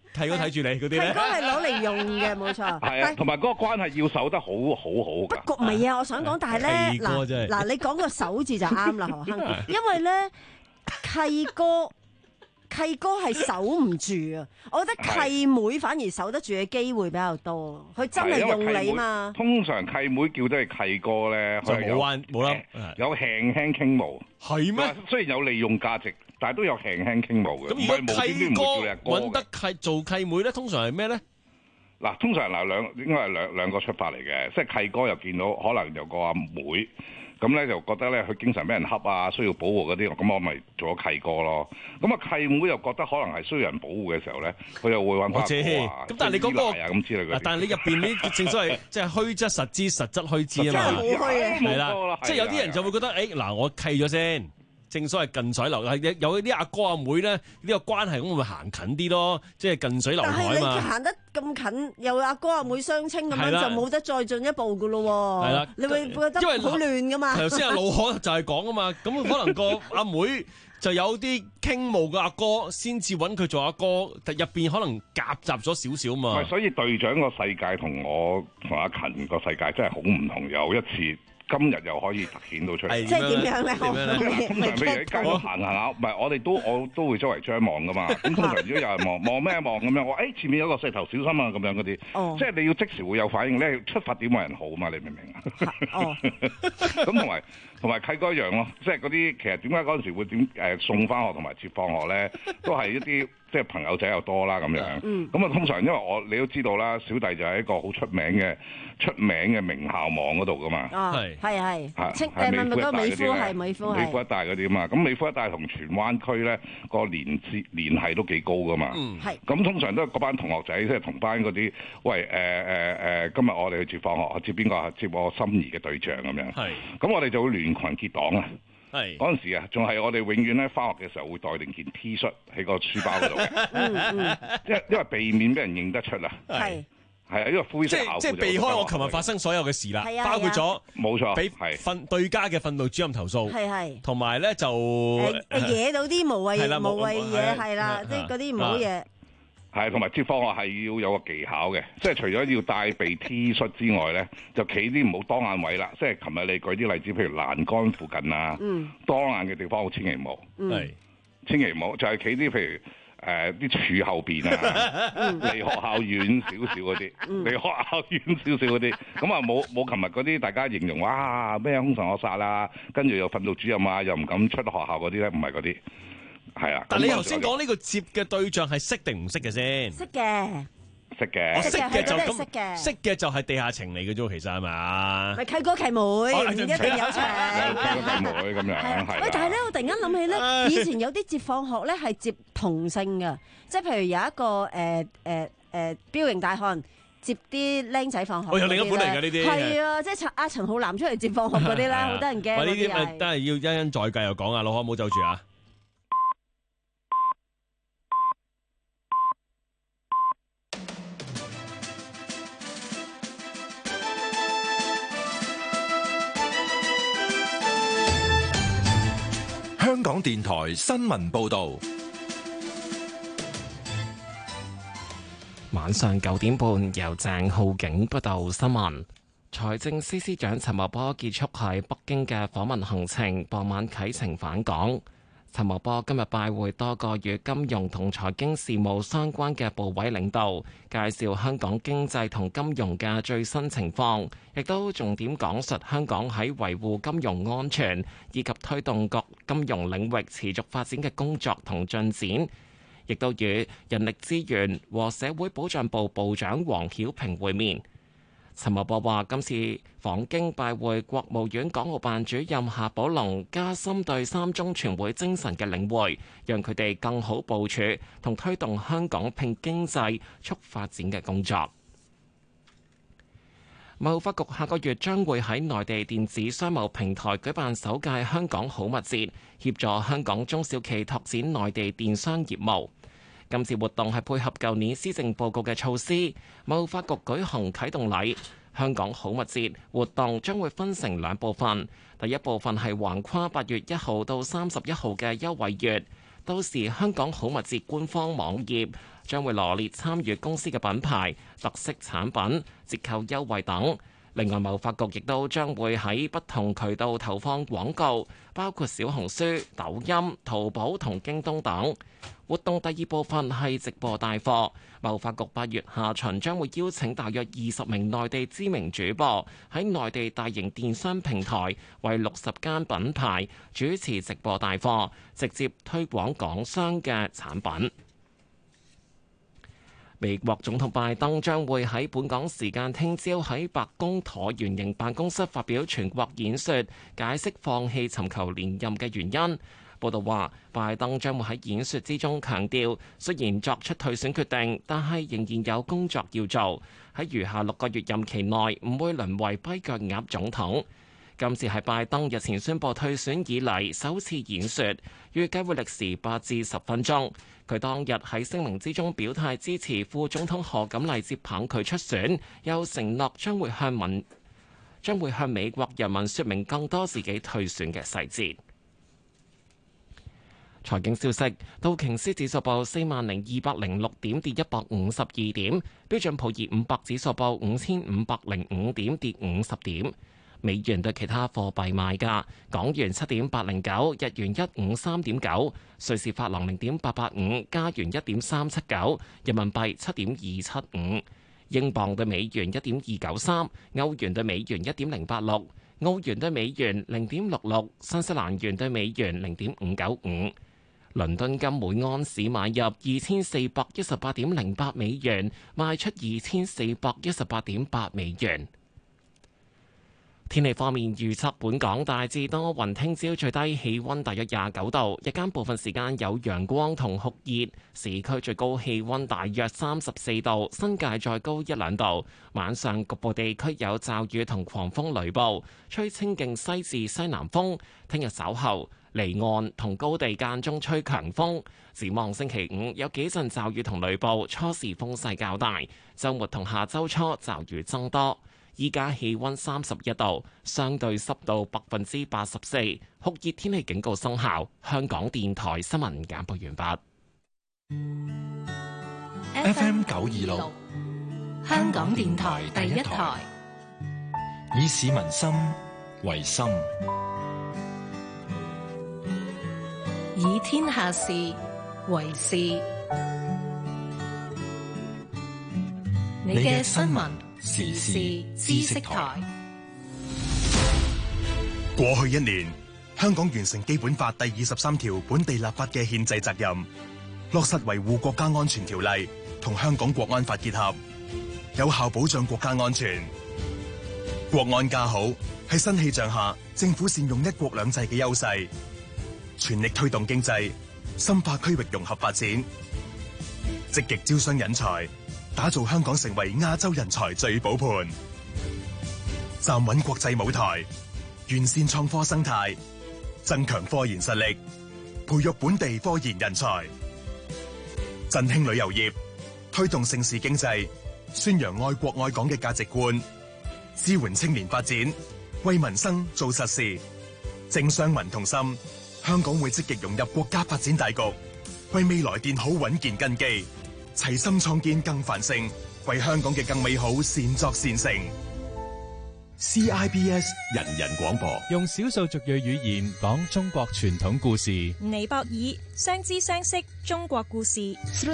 契哥睇住你嗰啲咧， 契哥係攞嚟用嘅，冇錯。 係啊，同埋嗰個關係要守得好好好㗎。 不過唔係啊，我想講，但係咧嗱嗱，你講個守字就啱啦，何亨，因為咧契哥。契哥係守唔住啊！我覺得契妹反而守得住嘅機會比較多，佢真係用你嘛。 通常契妹叫得係契哥咧， 就冇彎冇啦， 有輕輕傾慕。 係咩？ 雖然有利用價值，但係都有輕輕傾慕嘅。 咁如果契哥揾得契做契妹咧，通常係咩咧？ 嗱，通常嗱兩應該係兩兩個出發嚟嘅，即係契哥又見到可能有個阿妹。咁咧就覺得咧，佢經常俾人恰啊，需要保護嗰啲，咁我咪做咗契哥咯。咁啊契妹又覺得可能係需要人保護嘅時候咧，佢又會揾翻哥啊。 咁但係你嗰個咁之類嘅， 但係你入邊呢，正所謂即係虛則實之，實則虛之啊嘛。 真係好虛啊！ 係啦，即係有啲人就會覺得，誒嗱，我契咗先。正所謂近水樓係有啲阿哥阿妹咧，呢個關係咁咪行近啲咯，即係近水樓台啊嘛。 但係你行得咁近，又阿哥阿妹相稱咁樣，就冇得再進一步噶咯喎。係啦，你會覺得好亂噶嘛？ 頭先阿老可就係講啊嘛，咁可能個阿妹就有啲傾慕嘅阿哥，先至揾佢做阿哥，入邊可能夾雜咗少少嘛。 所以隊長個世界同我同阿勤個世界真係好唔同，有一次。今日又可以突顯到出嚟， 即係點樣咧？ 通常譬如喺街度行行下，唔係我哋都我都會周圍張望噶嘛。咁通常如果有人望望咩望咁樣，我誒前面有個石頭，小心啊咁樣嗰啲。哦，即係你要即時會有反應咧，出發點冇人好嘛？你明唔明啊？哦，咁同埋同埋契哥一樣咯，即係嗰啲其實點解嗰陣時會點誒送翻學同埋接放學咧，都係一啲即係朋友仔又多啦咁樣。嗯，咁啊通常因為我你都知道啦，小弟就係一個好出名嘅出名嘅名校網嗰度噶嘛。 係。係係，清誒咪咪個美孚係美孚係美孚一帶嗰啲嘛，咁美孚一帶同荃灣區咧個連接聯繫都幾高噶嘛，係，咁通常都係嗰班同學仔即係同班嗰啲，喂誒誒誒，今日我哋去接放學，接邊個？接我心儀嘅對象咁樣，係，咁我哋就會聯群結黨啊，係，嗰陣時啊，仲係我哋永遠咧返學嘅時候會帶定件 T 恤喺個書包嗰度嘅，嗯嗯，因為因為避免俾人認得出啦，係。係啊，呢個灰色校服即係避開我琴日發生所有嘅事啦，包括咗冇錯， 俾訓對家嘅訓導主任投訴， 係係， 同埋咧就惹到啲無謂無謂嘢係啦，即係嗰啲唔好嘢。 係，同埋接放學係要有個技巧嘅，即係除咗要帶備 T 恤之外咧，就企啲唔好當眼位啦。即係琴日你舉啲例子，譬如欄杆附近啊，嗯，當眼嘅地方好千祈唔好，係千祈唔好，就係企啲譬如。誒啲柱後邊啊，離學校遠少少嗰啲，離學校遠少少嗰啲，咁啊冇冇琴日嗰啲大家形容哇咩兇神惡煞啦，跟住又訓導主任啊，又唔敢出學校嗰啲咧，唔係嗰啲，係啊。 但你頭先講呢個接嘅對象係識定唔識嘅先？ 識嘅。 識嘅， 我識嘅就咁， 識嘅， 識嘅就係地下情嚟嘅啫，其實係咪？ 咪契哥契妹，唔一定有情。 契哥契妹咁樣，係。 喂，但係咧，我突然間諗起咧，以前有啲接放學咧係接同性嘅，即係譬如有一個誒誒誒彪形大漢接啲僆仔放學。 我有另一本嚟嘅呢啲。 係啊，即係阿陳浩南出嚟接放學嗰啲咧，好得人驚。 喂，呢啲咪都係要一因再計又講啊，老可唔好走住啊！ 香港電台新聞報道， 晚上九點半由鄭浩景報道新聞。財政司司長陳茂波結束喺北京嘅訪問行程，傍晚啟程返港。陳茂波今日拜會多個與金融同財經事務相關嘅部委領導，介紹香港經濟同金融嘅最新情況，亦都重點講述香港喺維護金融安全以及推動各金融領域持續發展嘅工作同進展，亦都與人力資源和社會保障部部長黃曉平會面。陳茂波話：今次訪京拜會國務院港澳辦主任夏寶龍，加深對三中全會精神嘅領會，讓佢哋更好部署同推動香港拼經濟、促發展嘅工作。貿發局下個月將會喺內地電子商務平台舉辦首屆香港好物節，協助香港中小企拓展內地電商業務。今次活動係配合舊年施政報告嘅措施，貿發局舉行啟動禮。香港好物節活動將會分成兩部分，第一部分係橫跨八月一號到三十一號嘅優惠月， 到時香港好物節官方網頁將會羅列參與公司嘅品牌、特色產品、折扣優惠等。另外，貿發局亦都將會喺不同渠道投放廣告，包括小紅書、抖音、淘寶同京東等。活動第二部分係直播帶貨。貿發局八月下旬將會邀請大約二十名內地知名主播喺內地大型電商平台為六十間品牌主持直播帶貨，直接推廣港商嘅產品。美國總統拜登將會喺本港時間聽朝喺白宮橢圓形辦公室發表全國演說，解釋放棄尋求連任嘅原因。報道話，拜登將會喺演說之中強調，雖然作出退選決定，但係仍然有工作要做。喺餘下六個月任期內，唔會淪為跛腳鴨總統。今次係拜登日前宣布退選以嚟首次演說，預計會歷時八至十分鐘。佢當日喺聲明之中表態支持副總統賀錦麗接棒佢出選，又承諾將會向民將會向美國人民說明更多自己退選嘅細節。財經消息，道瓊斯指數報四萬零二百零六點，跌一百五十二點；標準普爾五百指數報五千五百零五點，跌五十點。美元對其他貨幣賣價：港元七點八零九，日元一五三點九，瑞士法郎零點八八五，加元一點三七九，人民幣七點二七五，英鎊對美元一點二九三，歐元對美元一點零八六，澳元對美元零點六六，新西蘭元對美元零點五九五。倫敦金每安士買入二千四百一十八點零八美元，賣出二千四百一十八點八美元。天氣方面預測，本港大致多雲，聽朝最低氣溫大約廿九度，日間部分時間有陽光同酷熱，市區最高氣溫大約三十四度，新界再高一兩度。晚上局部地區有驟雨同狂風雷暴，吹清勁西至西南風。聽日稍後離岸同高地間中吹強風。展望星期五有幾陣驟雨同雷暴，初時風勢較大。週末同下週初驟雨增多。依家氣溫三十一度，相對濕度百分之八十四，酷熱天氣警告生效。香港電台新聞簡報完畢。F M 九二六， 香港電台第一台， 以市民心為心， 以天下事為事。你嘅新聞時事知識台。 過去一年，香港完成基本法第二十三條本地立法嘅憲制責任，落實維護國家安全條例同香港國安法結合，有效保障國家安全。國安家好，喺新氣象下，政府善用一國兩制嘅優勢，全力推動經濟，深化區域融合發展，積極招商引才，打造香港成為亞洲人才最寶盤，站穩國際舞台，完善創科生態，增強科研實力，培育本地科研人才，振興旅遊業，推動盛事經濟，宣揚愛國愛港嘅價值觀，支援青年發展，為民生做實事，正商民同心，香港會積極融入國家發展大局，為未來建好穩健根基，齊心創建更繁盛，為香港嘅更美好善作善成。 C I B S 人人廣播， 用少數族裔語言講中國傳統故事。 尼泊爾相知相識中國故事。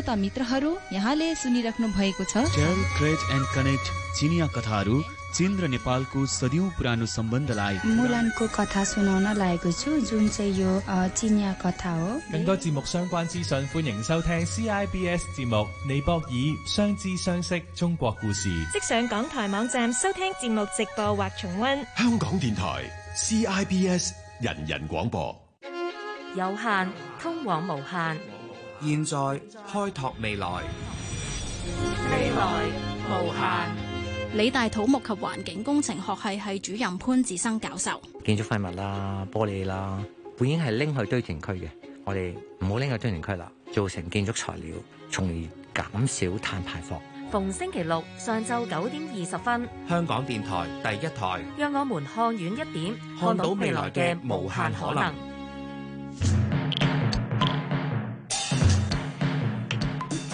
चेन्द्र नेपालको सदियौं पुरानो सम्बन्धलाई मुलानको कथा सुनाउन लागेको छु जुन चाहिँ यो चिनिया कथा हो। 更多節目相關資訊，歡迎收聽 C I B S 節目《尼泊爾相知相識中國故事》。 即上港台網站收聽節目直播或重溫。 香港電台 C I B S 人人廣播。 有限通往無限， 現在開拓未來， 未來無限。 理大土木及環境工程學系系主任潘志生教授： 建築廢物啦、玻璃啦，本應係拎去堆填區嘅，我哋唔好拎去堆填區啦，做成建築材料，從而減少碳排放。 逢星期六上晝九點二十分， 香港電台第一台， 讓我們看遠一點，看到未來嘅無限可能。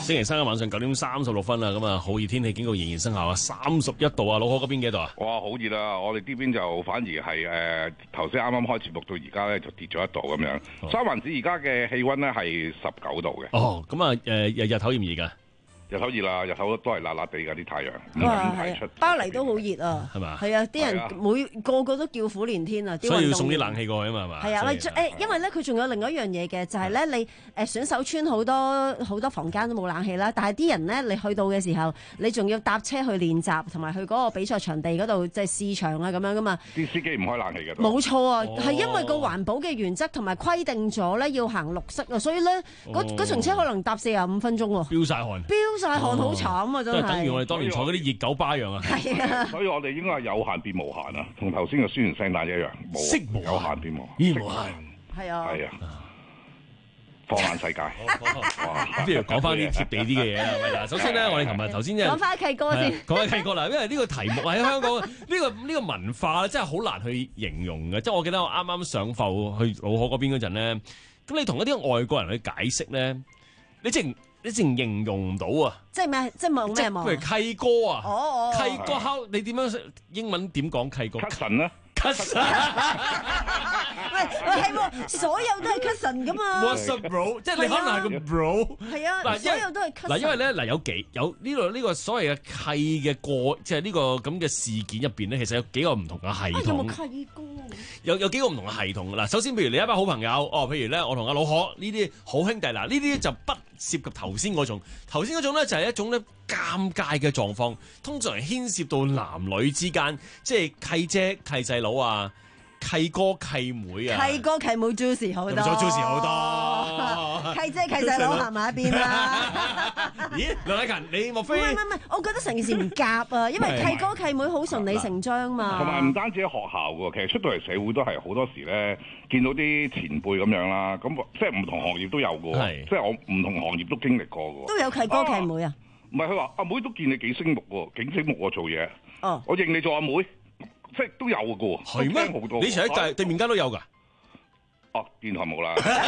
星期三嘅晚上九點三十六分啦，咁啊好熱天氣警告仍然生效啊，三十一度啊，老何嗰邊幾度啊？ 哇，好熱啊！我哋呢邊就反而係誒頭先啱啱開節目到而家咧就跌咗一度咁樣。 哦、 三藩市而家嘅氣温咧係十九度嘅。 哦，咁啊誒日日頭熱唔熱㗎？ 日頭熱啦，日頭都係辣辣地㗎啲太陽，唔哇敢睇出。 巴黎都好熱啊， 係嘛？ 係啊，啲人每個個都叫苦連天啊， 所以要送啲冷氣過去啊嘛，係嘛？ 係啊，你誒，因為咧佢仲有另外一樣嘢嘅，就係咧你誒選手村好多好多房間都冇冷氣啦，但係啲人咧你去到嘅時候，你仲要搭車去練習，同埋去嗰個比賽場地嗰度即係試場啊咁樣噶嘛。 啲司機唔開冷氣嘅。 冇錯啊，係、 哦、 因為個環保嘅原則同埋規定咗咧要行綠色啊，所以咧嗰嗰程車可能搭四十五分鐘喎。 飆晒汗， 飆晒汗好慘。咁啊，真係等於我哋當年坐嗰啲熱狗巴一樣啊！ 係啊， 所以我哋應該係有限變無限啊，同頭先嘅宣傳聲帶一樣，冇有限變無限， 無限係啊， 係啊，放眼世界。 不如講翻啲貼地啲嘅嘢啦，係咪嗱？首先咧，我哋琴日頭先講翻契哥先， 講翻契哥啦，因為呢個題目喺香港呢、呢個呢、呢個文化咧，真係好難去形容嘅。即係我記得我啱啱上埠去老河嗰邊嗰陣咧，咁你同一啲外國人去解釋咧，你淨你淨形容唔到啊！ 即係咩？即係冇咩冇？ 譬如契哥啊， 哦哦， 契哥敲你點樣英文點講契哥 ？Cousin 啊 ，cousin。 喂喂係喎，所有都係 cousin 噶嘛。 What's up, bro？ 即係你可能係個 bro。 係啊，嗱，所有都係 cousin。 嗱，因為咧嗱有幾有呢個呢個所謂嘅契嘅過，即係呢個咁嘅事件入邊咧，其實有幾個唔同嘅系統。 有冇契哥？ 有有幾個唔同嘅系統嗱，首先譬如你一班好朋友，哦，譬如咧我同阿老何呢啲好兄弟，嗱呢啲就不涉及頭先嗰種，頭先嗰種咧就係一種咧尷尬嘅狀況，通常牽涉到男女之間，即係契姐契細佬啊。契哥契妹啊， 契哥契妹 juicy 好多， 咗 juicy 好多， 契姐契細佬行埋一邊啦。 咦，梁禮勤，你莫非？ 唔係唔係，我覺得成件事唔夾啊，因為契哥契妹好順理成章嘛。 同埋唔單止喺學校喎，其實出到嚟社會都係好多時咧，見到啲前輩咁樣啦，咁即係唔同行業都有嘅，即係我唔同行業都經歷過嘅。 都有契哥契妹啊？ 唔係佢話阿妹都見你幾醒目喎，幾醒目喎做嘢。 哦， 我認你做阿妹。即係都有嘅喎， 係咩？ 好多你以前喺對對面間都有㗎？ 哦，電台冇啦。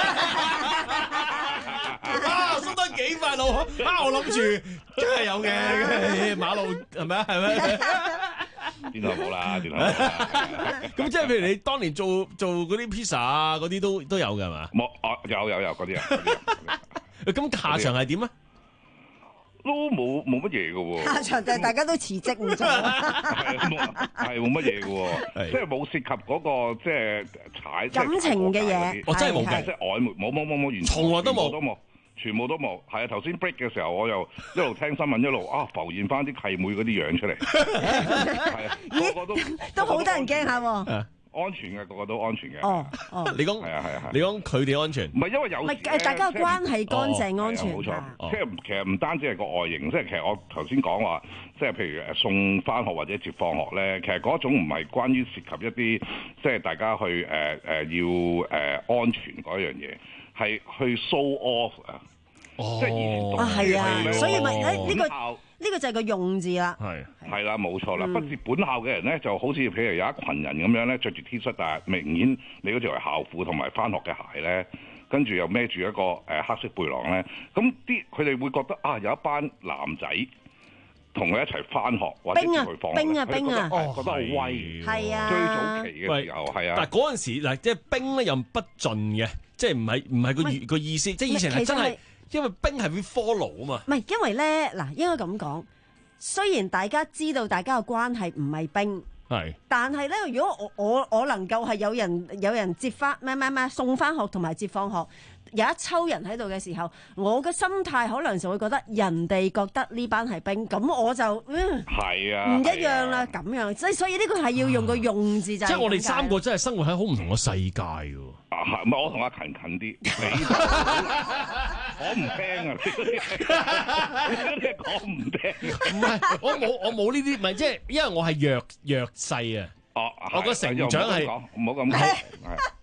哇，縮得幾快路啊！我諗住真係有嘅，馬路係咪啊？係咪？ 電台冇啦，電台冇啦。 咁即係譬如你當年做做嗰啲 pizza 啊，嗰啲都都有㗎係嘛？ 冇啊，有有有嗰啲啊。 咁下場係點啊？ 都冇冇乜嘢嘅喎， 下場就係大家都辭職唔做， 係冇乜嘢嘅喎，即係冇涉及嗰個即係踩感情嘅嘢， 我真係冇嘅， 即係曖昧，冇冇冇冇，完全從來都冇， 都冇，全部都冇。係啊，頭先 break 嘅時候，我又一路聽新聞，一路啊浮現翻啲契妹嗰啲樣出嚟，係啊，個個都都好得人驚下喎。 安全嘅，個個都安全嘅。 哦哦， 你講係啊係啊係。 你講佢哋安全， 唔係因為有唔係大家嘅關係乾淨安全。 冇錯，即係其實唔單止係個外形，即係其實我頭先講話，即係譬如誒送翻學或者接放學咧，其實嗰種唔係關於涉及一啲即係大家去誒誒要誒安全嗰樣嘢，係去 show off 啊。 哦， 即係以前啊係啊，所以咪誒呢個。呢個就係個用字啦， 係係啦，冇錯啦。不是本校嘅人咧，就好似譬如有一群人咁樣咧，着住 T 恤，但係明顯你嗰條係校褲同埋翻學嘅鞋咧，跟住又孭住一個誒黑色背囊咧，咁啲佢哋會覺得啊，有一班男仔同佢一齊翻學或者去放學， 冰啊冰啊， 覺得好威， 係啊， 最早期嘅時候係啊。 但係嗰陣時嗱，即係冰咧又不盡嘅，即係唔係唔係個意個意思，即係以前係真係。因為冰係會 follow 啊嘛， 唔係因為咧嗱，應該咁講。雖然大家知道大家嘅關係唔係冰， 係， 但係咧，如果我我我能夠係有人有人接翻咩咩咩送翻學同埋接放學，有一抽人喺度嘅時候，我嘅心態可能就會覺得人哋覺得呢班係冰，咁我就嗯係啊， 唔一樣啦，咁樣，即係所以呢個係要用個用字就係。 即係我哋三個真係生活喺好唔同嘅世界㗎。 啊，唔係我同阿勤近啲，你我唔聽啊！你嗰啲講唔聽， 唔係我冇我冇呢啲，唔係即係因為我係弱弱勢啊。 哦， 我個成長係唔好咁講，唔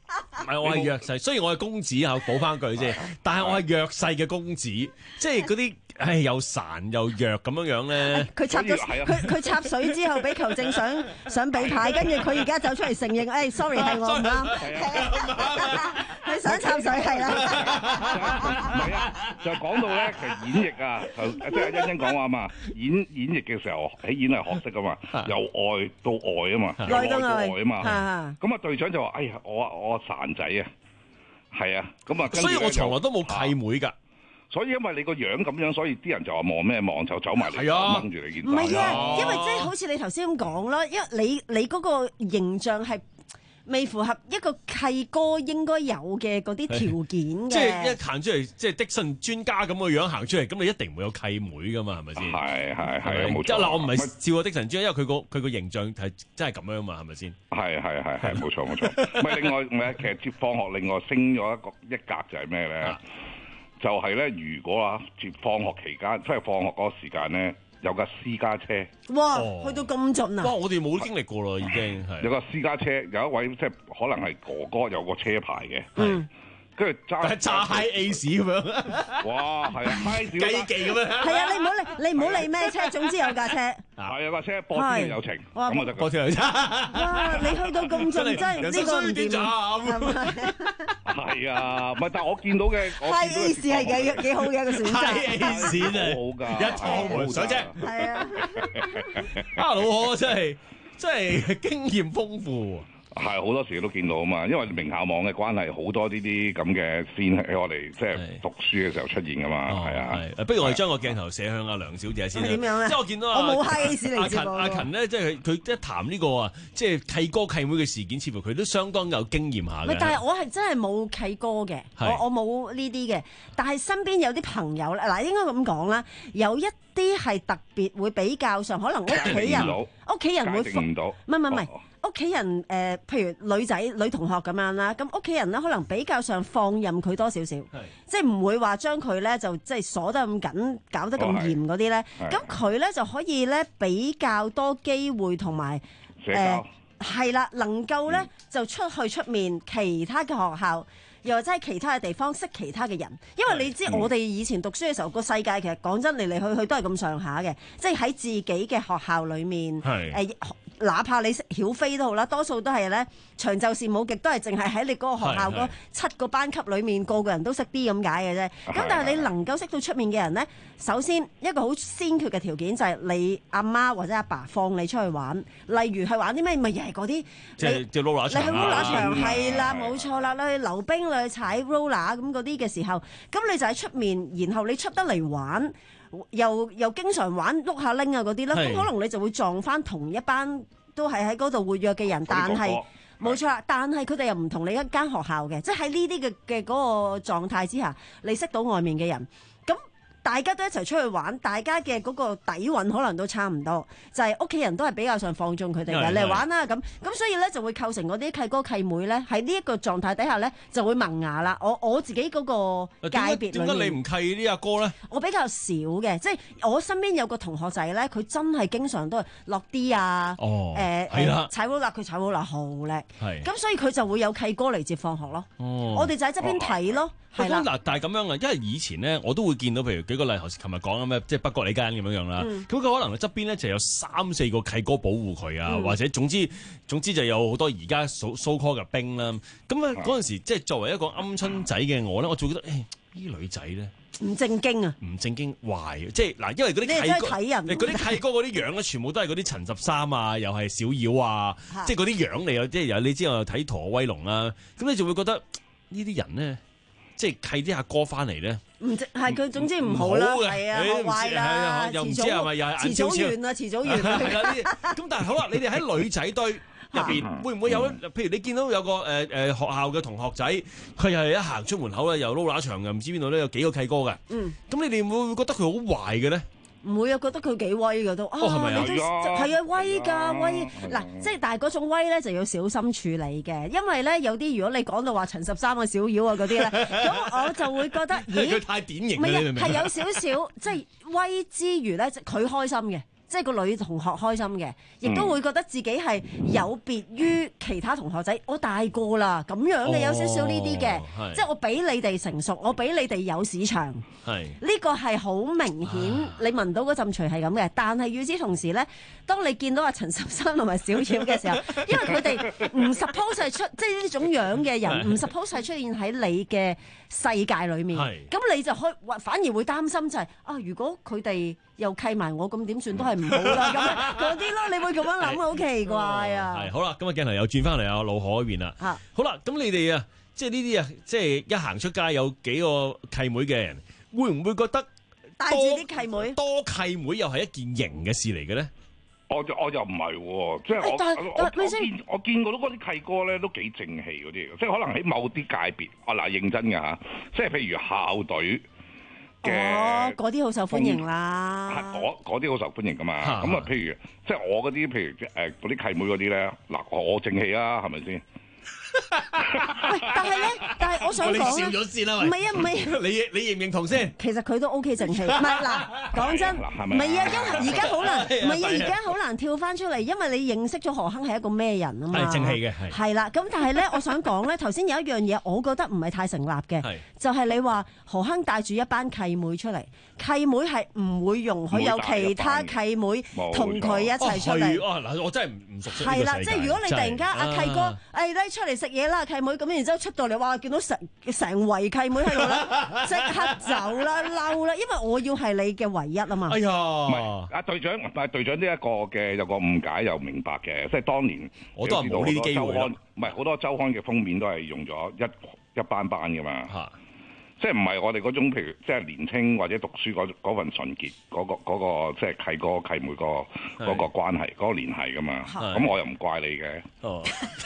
但係我係弱勢，雖然我係公子啊，補翻句啫，但係我係弱勢嘅公子，即係嗰啲唉又孱又弱咁樣樣咧。 佢插咗佢佢插水之後，俾球證想想俾牌，跟住佢而家走出嚟承認，誒 sorry 係我唔啱，佢想插水係啦。 唔係啊，就講到咧，其實演繹啊，即係欣欣講話嘛，演演繹嘅時候喺演藝學識噶嘛，由外到外啊嘛，由外到外啊嘛。咁啊隊長就話：哎呀，我我孱仔啊，係啊，咁啊。 所以我從來都冇契妹㗎。 所以因為你個樣咁樣，所以啲人就話望咩望，就走埋嚟掹住你件衫。 唔係啊，因為即係好似你頭先咁講啦，因為你你嗰個形象係未符合一個契哥應該有嘅嗰啲條件嘅。 即係一行出嚟，即係的神專家咁嘅樣行出嚟，咁你一定唔會有契妹噶嘛，係咪先？ 係係係冇錯。 嗱，我唔係笑個的神專家，因為佢個佢個形象係真係咁樣嘛，係咪先？ 係係係係冇錯冇錯。唔係另外唔係，其實接放學另外升咗一個一格就係咩咧？就係咧，如果啊接放學期間，即係放學嗰個時間咧，有架私家車。 哇！去到咁盡啊！ 哇！我哋冇經歷過咯，已經係。 有個私家車，有一位即係可能係哥哥有個車牌嘅。嗯。跟住揸揸 high ace 咁樣。 哇！係啊 ，high 小雞記咁樣。 係啊，你唔好理，你唔好理咩車，總之有架車。 係有架車，播天有情，咁我就播天有情。 哇！你去到咁盡，真係呢個唔掂。 係啊，唔係，但係我見到嘅 high ace 係幾幾好嘅一個選擇。 high ace 啊， 好㗎， 一趟門水啫。 係啊。 啊，老何真係真係經驗豐富。 係好多時都見到啊嘛，因為名校網嘅關係，好多呢啲咁嘅線喺我哋即係讀書嘅時候出現噶嘛，係啊。 係，不如我哋將個鏡頭射向阿梁小姐先啦。 點樣咧？ 即係我見到我冇 high ace 嚟阿勤阿勤咧，即係佢一談呢個啊，即係契哥契妹嘅事件，似乎佢都相當有經驗下嘅。 但係我係真係冇契哥嘅，我我冇呢啲嘅。但係身邊有啲朋友咧，嗱應該咁講啦，有一啲係特別會比較上，可能屋企人屋企人會唔到，唔係唔係唔係。屋企人誒、呃，譬如女仔女同學咁樣啦，咁屋企人咧可能比較上放任佢多少少，即係唔會話將佢咧就即係鎖得咁緊，搞得咁嚴嗰啲咧。咁佢咧就可以咧比較多機會同埋誒係啦，能夠咧、嗯、就出去出面其他嘅學校，又或者係其他嘅地方識其他嘅人。因為你知我哋以前讀書嘅時候，個世界其實講真嚟嚟去去都係咁上下嘅，即係喺自己嘅學校裏面誒。哪怕你識曉飛都好啦，多數都係咧長袖善舞極，都係淨係喺你嗰個學校嗰七個班級裏面，個個人都識啲咁解嘅啫。咁但係你能夠識到出面嘅人咧，首先一個好先決嘅條件就係你阿媽或者阿爸放你出去玩，例如去玩啲咩，咪又係嗰啲即係即係 roller 場， 你去 roller 場係啦，冇錯啦，你去溜冰，你去踩 roller 咁嗰啲嘅時候，咁你就喺出面，然後你出得嚟玩。又又經常玩碌下拎啊嗰啲啦，咁可能你就會撞翻同一班都係喺嗰度活躍嘅人，但係冇錯啦，但係佢哋又唔同你一間學校嘅，即係喺呢啲嘅嘅嗰個狀態之下，你識到外面嘅人，咁大家都一齊出去玩，大家嘅嗰個底蘊可能都差唔多，就係屋企人都係比較上放縱佢哋嘅，嚟玩啦咁，咁所以咧就會構成嗰啲契哥契妹咧喺呢一個狀態底下咧就會萌芽啦。我我自己嗰個界別裏面， 點解你唔契呢阿哥咧？ 我比較少嘅，即係我身邊有個同學仔咧，佢真係經常都係落啲啊， 哦， 誒誒踩 roller，佢踩 roller好叻，係，咁所以佢就會有契哥嚟接放學咯。哦，我哋就喺側邊睇咯。係啦， 嗱，但係咁樣啊，因為以前咧，我都會見到，譬如舉個例，頭先琴日講咁咩，即係北角里間咁樣樣啦。咁佢、嗯、可能側邊咧就有三四個契哥保護佢啊，嗯、或者總之總之就有好多而家 so so call 嘅兵啦。咁啊嗰陣時，即係作為一個鵪鶉仔嘅我咧，我就覺得誒呢啲女仔咧唔正經啊， 唔正經壞，即係嗱，因為嗰啲契哥，嗰啲契哥嗰啲樣咧，全部都係嗰啲陳十三啊，又係小妖啊，即係嗰啲樣嚟啊，即係有你知我睇《陀威龍》啦，咁你就會覺得呢啲人咧。即係契啲阿哥翻嚟咧， 唔係佢總之唔好啦，係啊，學壞啦， 又唔知係咪又係遲早完啊，遲早完啊。 咁但係好啦，你哋喺女仔堆入邊會唔會有？譬如你見到有個誒誒學校嘅同學仔，佢又係一行出門口咧，又撈乸場又唔知邊度咧有幾個契哥嘅。嗯，咁你哋會唔會覺得佢好壞嘅咧？ 唔會啊，覺得佢幾威㗎都啊，你都係啊威㗎威嗱，即係但係嗰種威咧就要小心處理嘅，因為咧有啲如果你講到話陳十三個小妖啊嗰啲咧，咁我就會覺得咦， 佢太典型啦， 唔係啊，係有少少即係威之餘咧，佢開心嘅。 即係個女同學開心嘅，亦都會覺得自己係有別於其他同學仔。我大個啦，咁樣嘅有少少呢啲嘅，即係我比你哋成熟，我比你哋有市場。係呢個係好明顯，你聞到嗰陣除係咁嘅。但係與此同時咧，當你見到阿陳十三同埋小妖嘅時候，因為佢哋唔 suppose 係出，即係呢種樣嘅人唔 suppose 係出現喺你嘅世界裏面。咁你就可反而會擔心就係、是、啊，如果佢哋又契埋我，咁點算都係唔好啦。咁嗰啲咯，你會咁樣諗，好奇怪啊！ 係好啦，咁啊鏡頭又轉翻嚟阿老何嗰邊啦。 啊， 好啦，咁你哋啊，即係呢啲啊，即係一行出街有幾個契妹嘅人，會唔會覺得帶住啲契妹多契妹又係一件型嘅事嚟嘅咧？ 我就我就唔係喎，即係我但我我我見我見過到嗰啲契哥咧都幾正氣嗰啲，即係可能喺某啲界別，啊嗱認真㗎嚇，即係譬如校隊嘅， 哦，嗰啲好受歡迎啦， 係嗰嗰啲好受歡迎㗎嘛。咁啊，譬如即係我嗰啲，譬如誒嗰啲契妹嗰啲咧，嗱我正氣啊，係咪先？ 喂，但係咧，但係我想講， 你笑咗先啦， 唔係啊，唔係， 你你認唔認同先？ 其實佢都 OK 正氣，唔係嗱，講真，唔係啊，因為而家好難，唔係啊，而家好難跳翻出嚟，因為你認識咗何鏗係一個咩人啊嘛， 係正氣嘅，係係啦，咁但係咧，我想講咧，頭先有一樣嘢，我覺得唔係太成立嘅，就係你話何鏗帶住一班契妹出嚟，契妹係唔會容許有其他契妹同佢一齊出嚟。 哦，嗱，我真係唔唔熟悉。 係啦，即係如果你突然間阿契哥，誒咧出嚟食嘢啦，契妹咁，然之後出到嚟，哇，見到成成圍契妹喺度咧，即刻走啦，嬲啦，因為我要係你嘅唯一啊嘛。 哎呀， 唔係阿隊長，但係隊長呢一個嘅有個誤解又明白嘅，即係當年我都係冇呢啲機會啦。 唔係好多週刊嘅封面都係用咗一一班班噶嘛。嚇。即係唔係我哋嗰種，譬如即係年青或者讀書嗰嗰份純潔，嗰、嗰個嗰、嗰個即係契哥契妹、嗰個嗰個關係，嗰、嗰個聯繫噶嘛。咁我又唔怪你嘅。哦，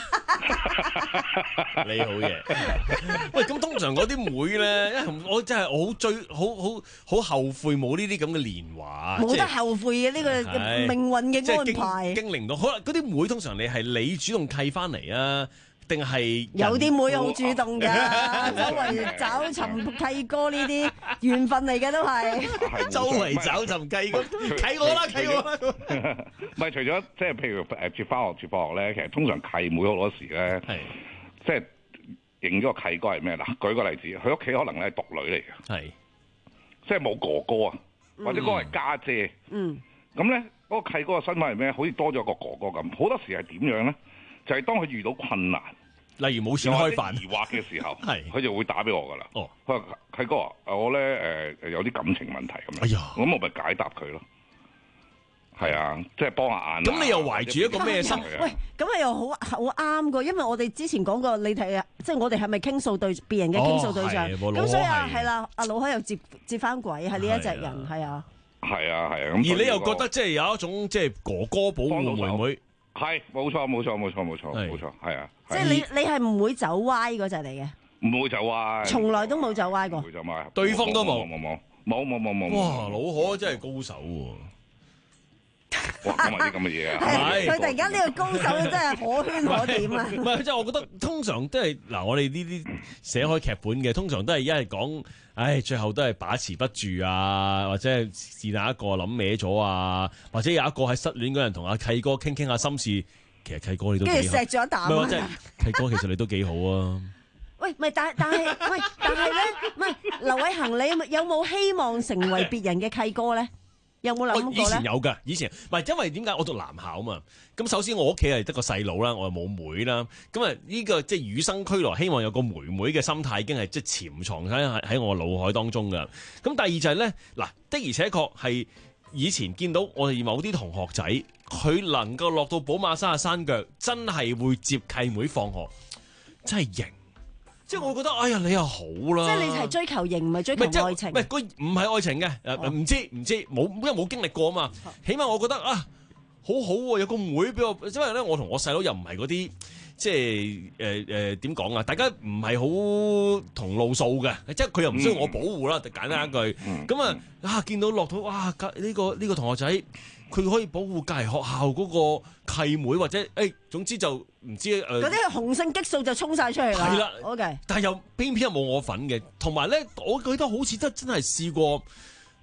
你好嘢。喂，咁通常嗰啲妹咧，因為我真係我好追，好好好後悔冇呢啲咁嘅年華。 冇得後悔嘅呢、呢個命運嘅安排。 經歷到好啦，嗰啲妹通常你係你主動契翻嚟啊？定係有啲妹好主動㗎，周圍找尋契哥呢啲緣分嚟嘅都係， 周圍找尋契哥，契我啦，契我啦。 唔係除咗即係譬如誒接翻學接放學咧，其實通常契妹好多時咧，即係認咗個契哥係咩嗱？舉個例子，佢屋企可能咧係獨女嚟嘅，係即係冇哥哥啊，或者嗰個係家姐。嗯，咁咧嗰個契哥嘅身份係咩？好似多咗個哥哥咁。好多時係點樣咧？就係當佢遇到困難， 例如冇錢開飯、 疑惑嘅時候，佢就會打俾我噶啦。哦，佢話契哥啊，我咧誒有啲感情問題咁樣。哎呀，咁我咪解答佢咯。係啊，即係幫下眼。 咁你又懷住一個咩心？ 喂，咁你又好好啱噶，因為我哋之前講過，你睇啊，即係我哋係咪傾訴對別人嘅傾訴對象？咁所以啊，係啦，阿老海又接接翻軌，係呢一隻人，係啊。 係啊，係啊。 而你又覺得即係有一種即係哥哥保護妹妹。 係，冇錯冇錯冇錯冇錯冇錯，係啊！ 即係你你係唔會走歪嗰隻嚟嘅， 唔會走歪， 從來都冇走歪過， 唔會走歪， 對方都冇冇冇冇冇冇冇。 哇！老何真係高手喎！ 哇，講埋啲咁嘅嘢啊！ 係佢突然間呢個高手真係可圈可點啊！ 唔係，即係我覺得通常都係嗱，我哋呢啲寫開劇本嘅，通常都係一係講，唉，最後都係把持不住啊，或者係是但一個諗歪咗啊，或者有一個喺失戀嗰人同阿契哥傾傾下心事，其實契哥你都跟住錫咗一啖， 唔係即係契哥其實你都幾好啊！ 喂，唔係但但係喂，但係咧，唔係劉偉恒，你有冇希望成為別人嘅契哥咧？有冇諗過咧？ 以前有㗎，以前唔係因為點解我讀男校啊嘛？咁首先我屋企係得個細佬啦，我又冇妹啦。咁啊呢個即係與生俱來，希望有個妹妹嘅心態已經係即係潛藏喺喺我腦海當中㗎。咁第二就係咧，嗱的而且確係以前見到我哋某啲同學仔，佢能夠落到寶馬山嘅山腳，真係會接契妹放學，真係型。即係我覺得，哎呀，你又好啦！ 即係你係追求型，唔係追求愛情。 唔係佢唔係愛情嘅，誒唔知唔知冇，因為冇經歷過啊嘛。起碼我覺得啊，好好喎，有個妹俾我，因為咧我同我細佬又唔係嗰啲，即係誒誒點講啊？大家唔係好同路數嘅，即係佢又唔需要我保護啦。簡單一句，咁啊啊見到落到哇，呢個呢個同學仔。佢可以保護隔離學校嗰個契妹，或者誒、欸，總之就唔知誒。嗰、 呃、啲雄性激素就衝晒出嚟啦。係啦，OK。 但係又偏偏又冇我份嘅，同埋咧，我記得好似真真係試過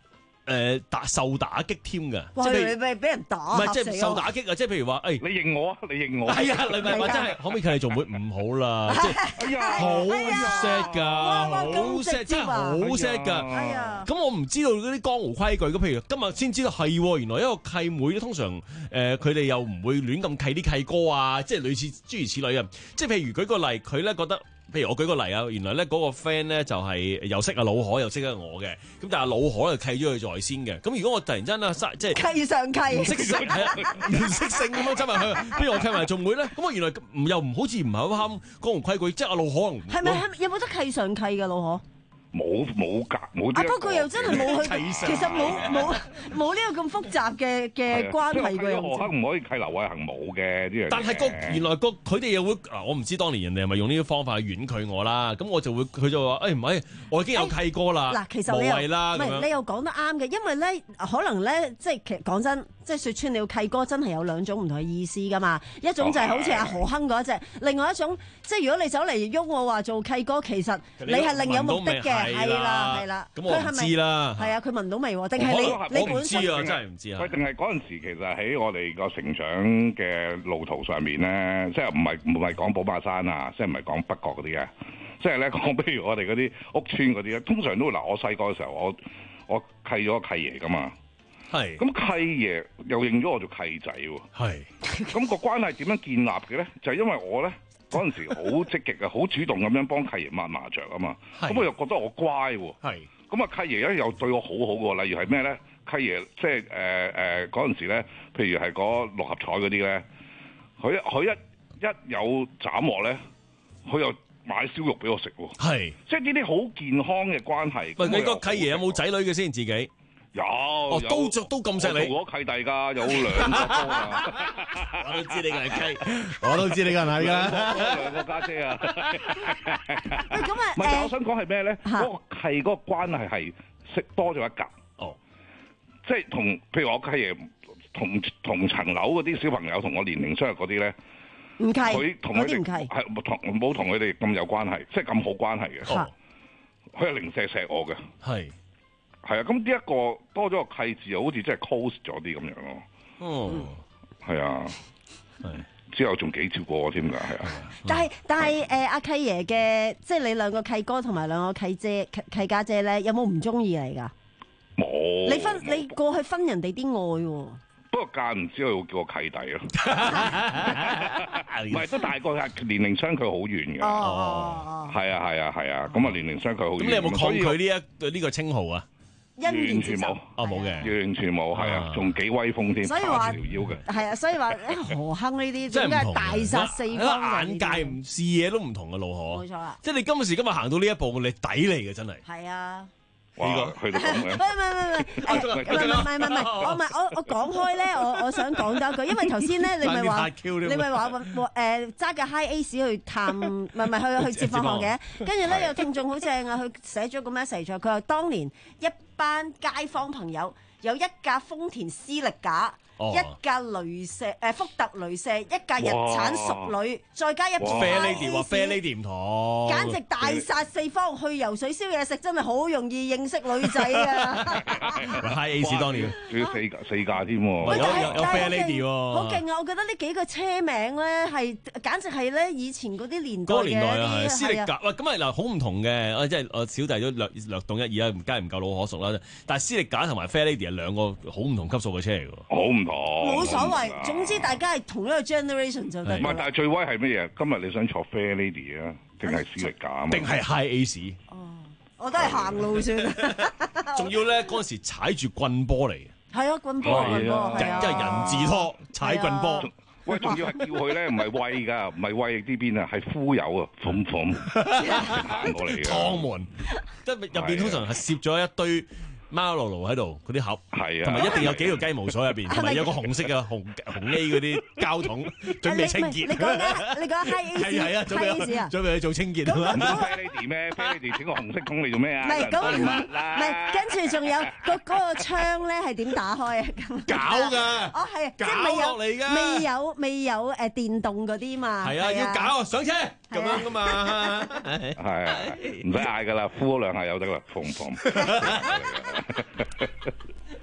誒打受打擊添㗎， 即係你咪俾人打， 唔係即係受打擊啊！即係譬如話，誒你認我啊，你認我係啊，你咪話真係可唔可以契你做妹？唔好啦，即係好 sad 㗎，好 sad，真係好 sad 㗎。咁我唔知道嗰啲江湖規矩，咁譬如今日先知道係喎，原來一個契妹咧，通常誒佢哋又唔會亂咁契啲契哥啊，即係類似諸如此類啊。即係譬如舉個例，佢咧覺得。譬如我舉個例啊，原來咧嗰個 friend 咧就係又識阿老何又識得我嘅，咁但係老何就契咗佢在先嘅。咁如果我突然間咧即係契上契， 唔識性唔識性咁樣執埋佢，不如我契埋做妹咧？咁我原來唔又唔好似唔係好啱江湖規矩，即係阿老何係咪係有冇得契上契嘅老何？ 冇冇格冇啲。 啊不過又真係冇去，其實冇冇冇呢個咁複雜嘅嘅關係嘅。 何克唔可以契劉偉恒冇嘅呢樣嘢。 但係個原來個佢哋又會啊，我唔知當年人哋係咪用呢啲方法去婉拒我啦。咁我就會佢就話誒唔係，我已經有契哥啦。 嗱，其實你又啦， 唔係你又講得啱嘅，因為咧可能咧即係其實講真，即係説穿了契哥真係有兩種唔同嘅意思噶嘛。一種就係好似阿何亨嗰隻，另外一種即係如果你走嚟喐我話做契哥，其實你係另有目的嘅。係啦，係啦。 咁我唔知啦。 係啊，佢聞到味喎，定係你你本身？ 我唔知啊，真係唔知啊。 喂，定係嗰陣時其實喺我哋個成長嘅路途上面咧，即係唔係唔係講寶馬山啊，即係唔係講北角嗰啲嘅，即係咧講，譬如我哋嗰啲屋村嗰啲咧，通常都嗱，我細個嘅時候，我我契咗個契爺噶嘛。 係。 咁契爺又認咗我做契仔喎。 係。 咁個關係點樣建立嘅咧？就係因為我咧。嗰陣時好積極啊，好主動咁樣幫契爺抹麻雀啊嘛，咁我又覺得我乖喎，咁啊契爺咧又對我好好喎，例如係咩咧？契爺即係誒誒嗰陣時咧，譬如係嗰六合彩嗰啲咧，佢佢一一有斬獲咧，佢又買燒肉俾我食喎， 係， 即係呢啲好健康嘅關係。 喂，你個契爺有冇仔女嘅先自己？ 有， 哦，都都咁錫你。 我契弟㗎，有兩個哥啊！ 我都知你係契，我都知你係係㗎。 兩個家姐啊！ 喂，咁啊， 唔係，但係我想講係咩咧？嗰個契嗰個關係係識多咗一格。 哦， 即係同譬如我契爺同同層樓嗰啲小朋友同我年齡相若嗰啲咧， 唔契， 佢同佢哋唔契， 係冇同冇同佢哋咁有關係，即係咁好關係嘅。 哦， 佢係零舍錫我嘅。 係。 係啊，咁呢一個多咗個契字，好似真係 close 咗啲咁樣咯。 哦， 係啊， 係之後仲幾照顧我添㗎，係啊。 但係但係誒阿契爺嘅，即係你兩個契哥同埋兩個契姐契契家姐咧，有冇唔中意你㗎？ 冇。 你分你過去分人哋啲愛喎。 不過間唔知佢會叫我契弟咯。唔係都大個，係年齡相距好遠㗎。 哦， 係啊係啊係啊，咁啊年齡相距好遠。 咁你有冇抗拒呢一呢個稱號啊？ 完全冇， 哦冇嘅， 完全冇，係啊，仲幾威風添， 所以話條腰嘅， 係啊，所以話何亨呢啲真係大殺四方， 眼界唔視野都唔同嘅路可， 冇錯啦， 即係你今時今日行到呢一步，你抵嚟嘅真係， 係啊。 哇！去到咁樣， 唔係唔係唔係，唔係唔係唔係，我唔係我我講開咧，我我想講多句，因為頭先咧你咪話你咪話誒揸架 High Ace 去探，唔係唔係去去接放學嘅，跟住咧有聽眾好正啊，佢寫咗個 message，佢話當年一班街坊朋友有一架豐田思力架。一架雷射誒福特雷射，一架日產淑女，再加一部 Fair Lady 話 Fair Lady 唔同， 簡直大殺四方。去游水燒嘢食真係好容易認識女仔啊 ！High Ace 當年仲要四架四架添喎， 有有有 Fair Lady 喎， 好勁啊！我覺得呢幾個車名咧係簡直係咧以前嗰啲年代嘅嗰個年代啊，係斯力係架喂咁啊嗱，好唔同嘅，即係我小弟都略略懂一二啦，梗係唔夠老可熟啦。但係斯力架同埋 Fair Lady 係兩個好唔同級數嘅車嚟㗎， 好唔同。 冇所謂，總之大家係同一個 generation 就得。 唔係，但係最威係乜嘢？今日你想坐 Fair Lady 啊，定係斯力架啊？ 定係 High Ace？ 哦，我都係行路算。 仲要咧嗰陣時踩住棍波嚟。 係啊，棍波棍波， 即係人字拖踩棍波。 喂，仲要係叫佢咧，唔係喂㗎，唔係喂呢邊啊，係敷油啊，諷諷行過嚟嘅。 湯門，即係入邊通常係攝咗一堆。貓露露喺度，嗰啲盒， 係啊， 同埋一定有幾條雞毛鎖入邊，同埋有個紅色嘅紅紅 A 嗰啲膠桶，準備清潔。 你講緊你講 High Ace 係啊，準備準備去做清潔啊嘛。 Fair Lady 咩 Fair Lady 整個紅色桶嚟做咩啊？ 唔係咁，唔係跟住仲有個嗰個窗咧係點打開啊？ 搞㗎， 哦係啊，即係未有嚟㗎， 未有未有誒電動嗰啲嘛。 係啊，要搞上車咁樣㗎嘛。 係唔使嗌㗎啦，呼兩下有得啦，放放。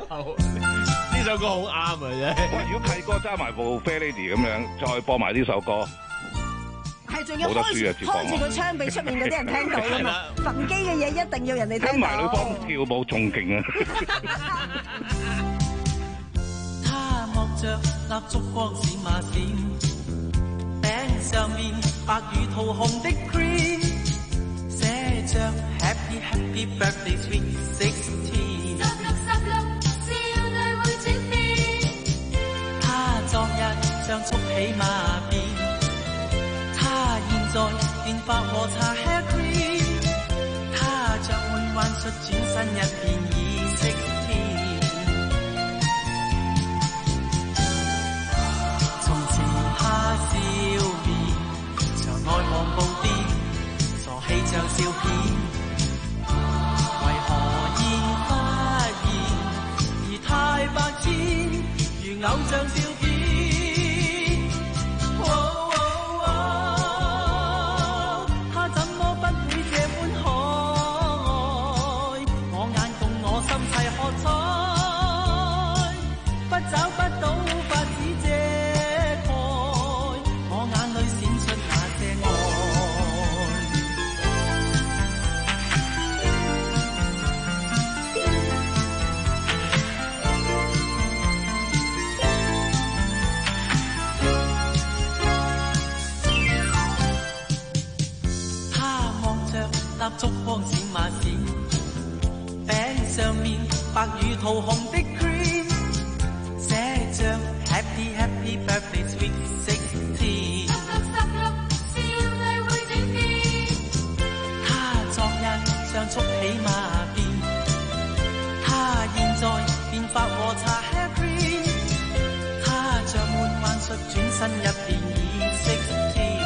呢首歌好啱啊啫！ 如果契哥揸埋部 Fair Lady 咁樣，再播埋呢首歌。 係仲要開住開住個窗俾出面嗰啲人聽到㗎嘛，焚機嘅嘢一定要人哋聽到。 跟埋女方跳舞仲勁啊！ 他望着蠟燭光閃啊閃，餅上面白如桃紅的 cream， 寫着 Happy Happy Birthday Sweet Sixteen。十六十六，少女會轉變，他昨日像束起馬鞭。他現在電髮和搽 hair cream， 他像換幻術轉身一變已識天。從前他笑面常愛望布甸，傻氣像笑片，為何現發現而太白痴，如偶像照片。蠟燭光閃啊閃，餅上面白如桃紅的 cream， 寫着 Happy Happy Birthday Sweet Sixteen。十六十六，少女會轉變，他昨日像束起馬鞭，他現在電髮和搽 hair cream， 他像換幻術轉身一變已識。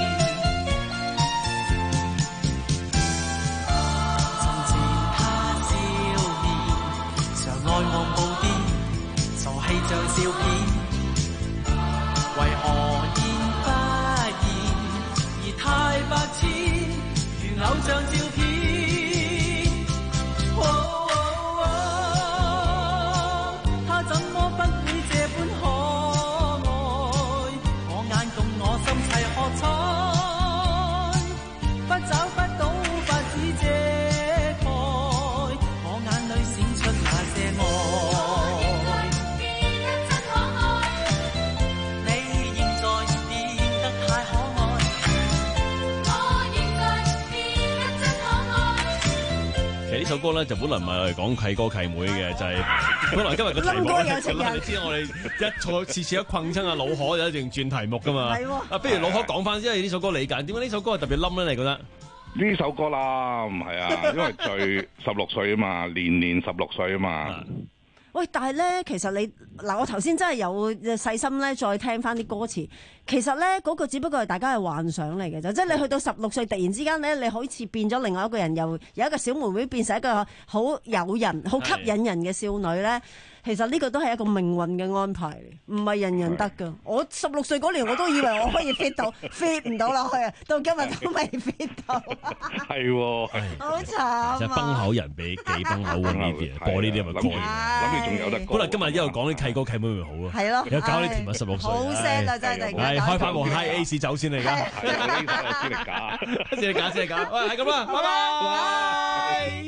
愛望布甸，傻氣像笑片，為何現發現而太白痴，如偶像照片。哦哦哦，他怎麼不會這般可愛？我眼共我心齊喝彩，不找不到法子遮蓋，我眼裏閃出那些愛。 呢首歌咧就本來唔係我哋講契哥契妹嘅，就係、是、本來今日個題目咧，你知我哋一錯次次一困親啊，老可就一定轉題目噶嘛。係喎。啊，不如老可講翻，因為呢首歌理解，點解呢首歌係特別冧咧？你覺得？ 呢首歌啦，唔係啊，因為最十六歲啊嘛，年年十六歲啊嘛。 喂，但係咧，其實你嗱，我頭先真係有細心咧，再聽翻啲歌詞。其實咧，嗰、那個只不過係大家係幻想嚟嘅啫，即係你去到十六歲，突然之間咧，你好似變咗另外一個人，又有一個小妹妹變成一個好誘人、好吸引人嘅少女咧。其實呢個都係一個命運嘅安排嚟，唔係人人得㗎。我十六歲嗰年我都以為我可以 fit 到，fit 唔到落去啊！到今日都未 fit 到。係喎，好慘啊！ 就崩口人比幾崩口碗呢啲啊，播呢啲咪過癮。 諗住仲有得講。 本來今日一路講啲契哥契妹咪好啊。係咯。有搞啲甜蜜十六歲。 好聲啊！真係。 係開翻部 High A 市走先嚟㗎。 係呢首係先嚟假， 先嚟假先嚟假。喂，係咁啦，拜拜。